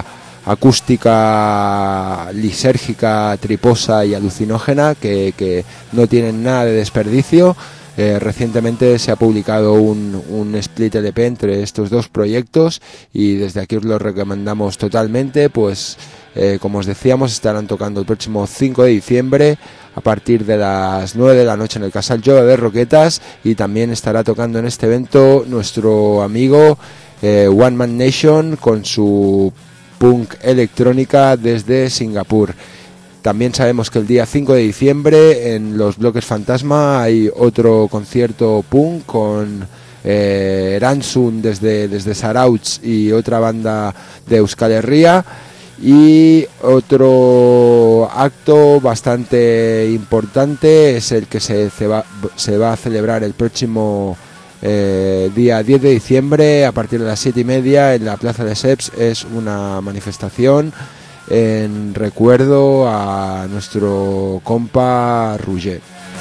Speaker 6: acústica, lisérgica, triposa y alucinógena que, que no tienen nada de desperdicio. Eh, recientemente se ha publicado un, un split L P entre estos dos proyectos y desde aquí os lo recomendamos totalmente. Pues eh, como os decíamos, estarán tocando el próximo cinco de diciembre a partir de las nueve de la noche en el Casal Jove de Roquetas, y también estará tocando en este evento nuestro amigo eh, One Man Nation con su punk electrónica desde Singapur. También sabemos que el día cinco de diciembre en los Bloques Fantasma hay otro concierto punk con eh, Ransun desde, desde Sarauch y otra banda de Euskal Herria. Y otro acto bastante importante es el que se, se, va, se va a celebrar el próximo eh, día diez de diciembre a partir de las siete y media en la Plaza de Seps. Es una manifestación en recuerdo a nuestro compa Roger.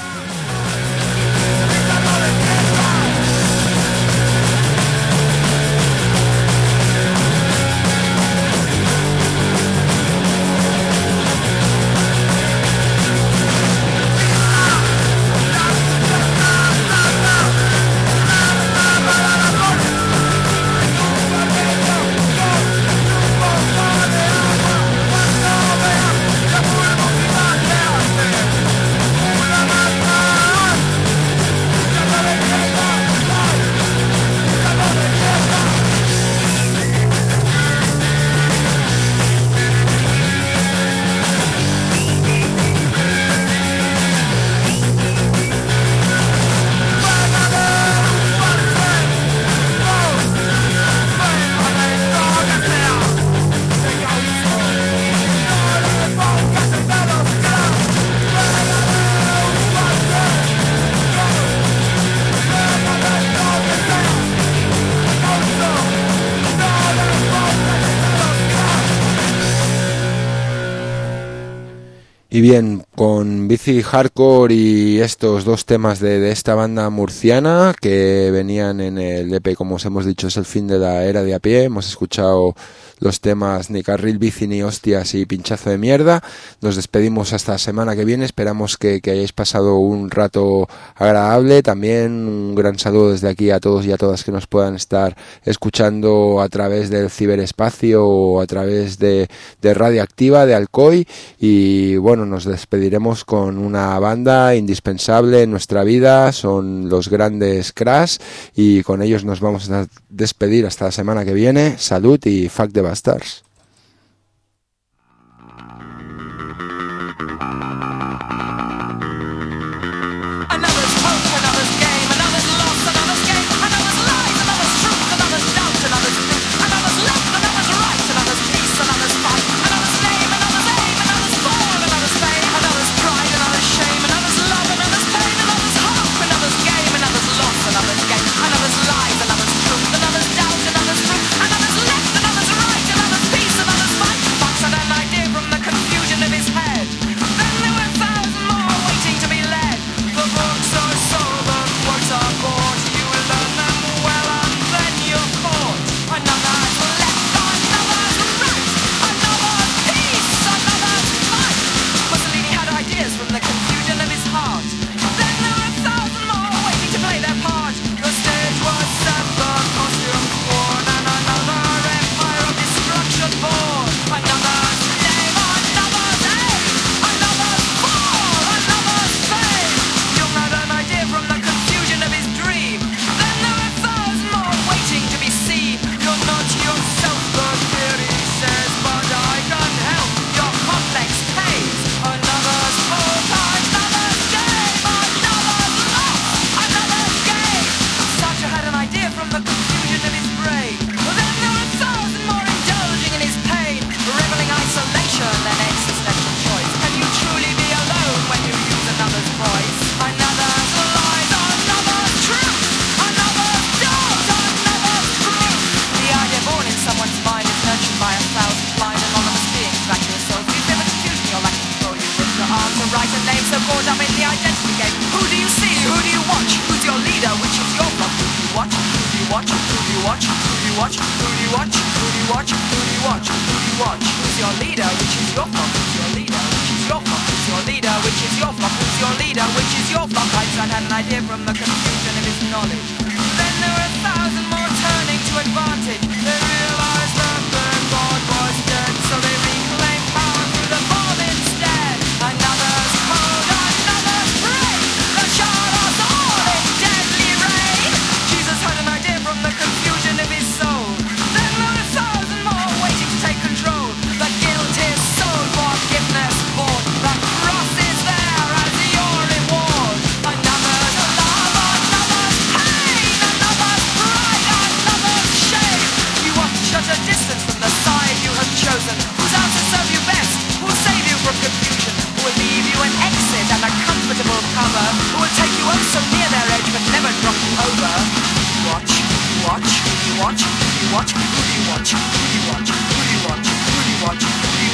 Speaker 6: Y bien, con Bici Hardcore y estos dos temas de, de esta banda murciana que venían en el E P, como os hemos dicho, es el fin de la era de a pie. Hemos escuchado los temas ni carril bici ni hostias y pinchazo de mierda. Nos despedimos hasta la semana que viene, esperamos que, que hayáis pasado un rato agradable. También un gran saludo desde aquí a todos y a todas que nos puedan estar escuchando a través del ciberespacio o a través de, de Radioactiva, de Alcoy. Y bueno, nos despediremos con una banda indispensable en nuestra vida, son los grandes Crash, y con ellos nos vamos a despedir hasta la semana que viene. Salud y fuck the bastards.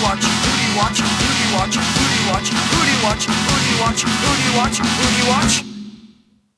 Speaker 19: Watch, Booty Watch, Booty Watch, Booty Watch, Booty Watch, Booty Watch.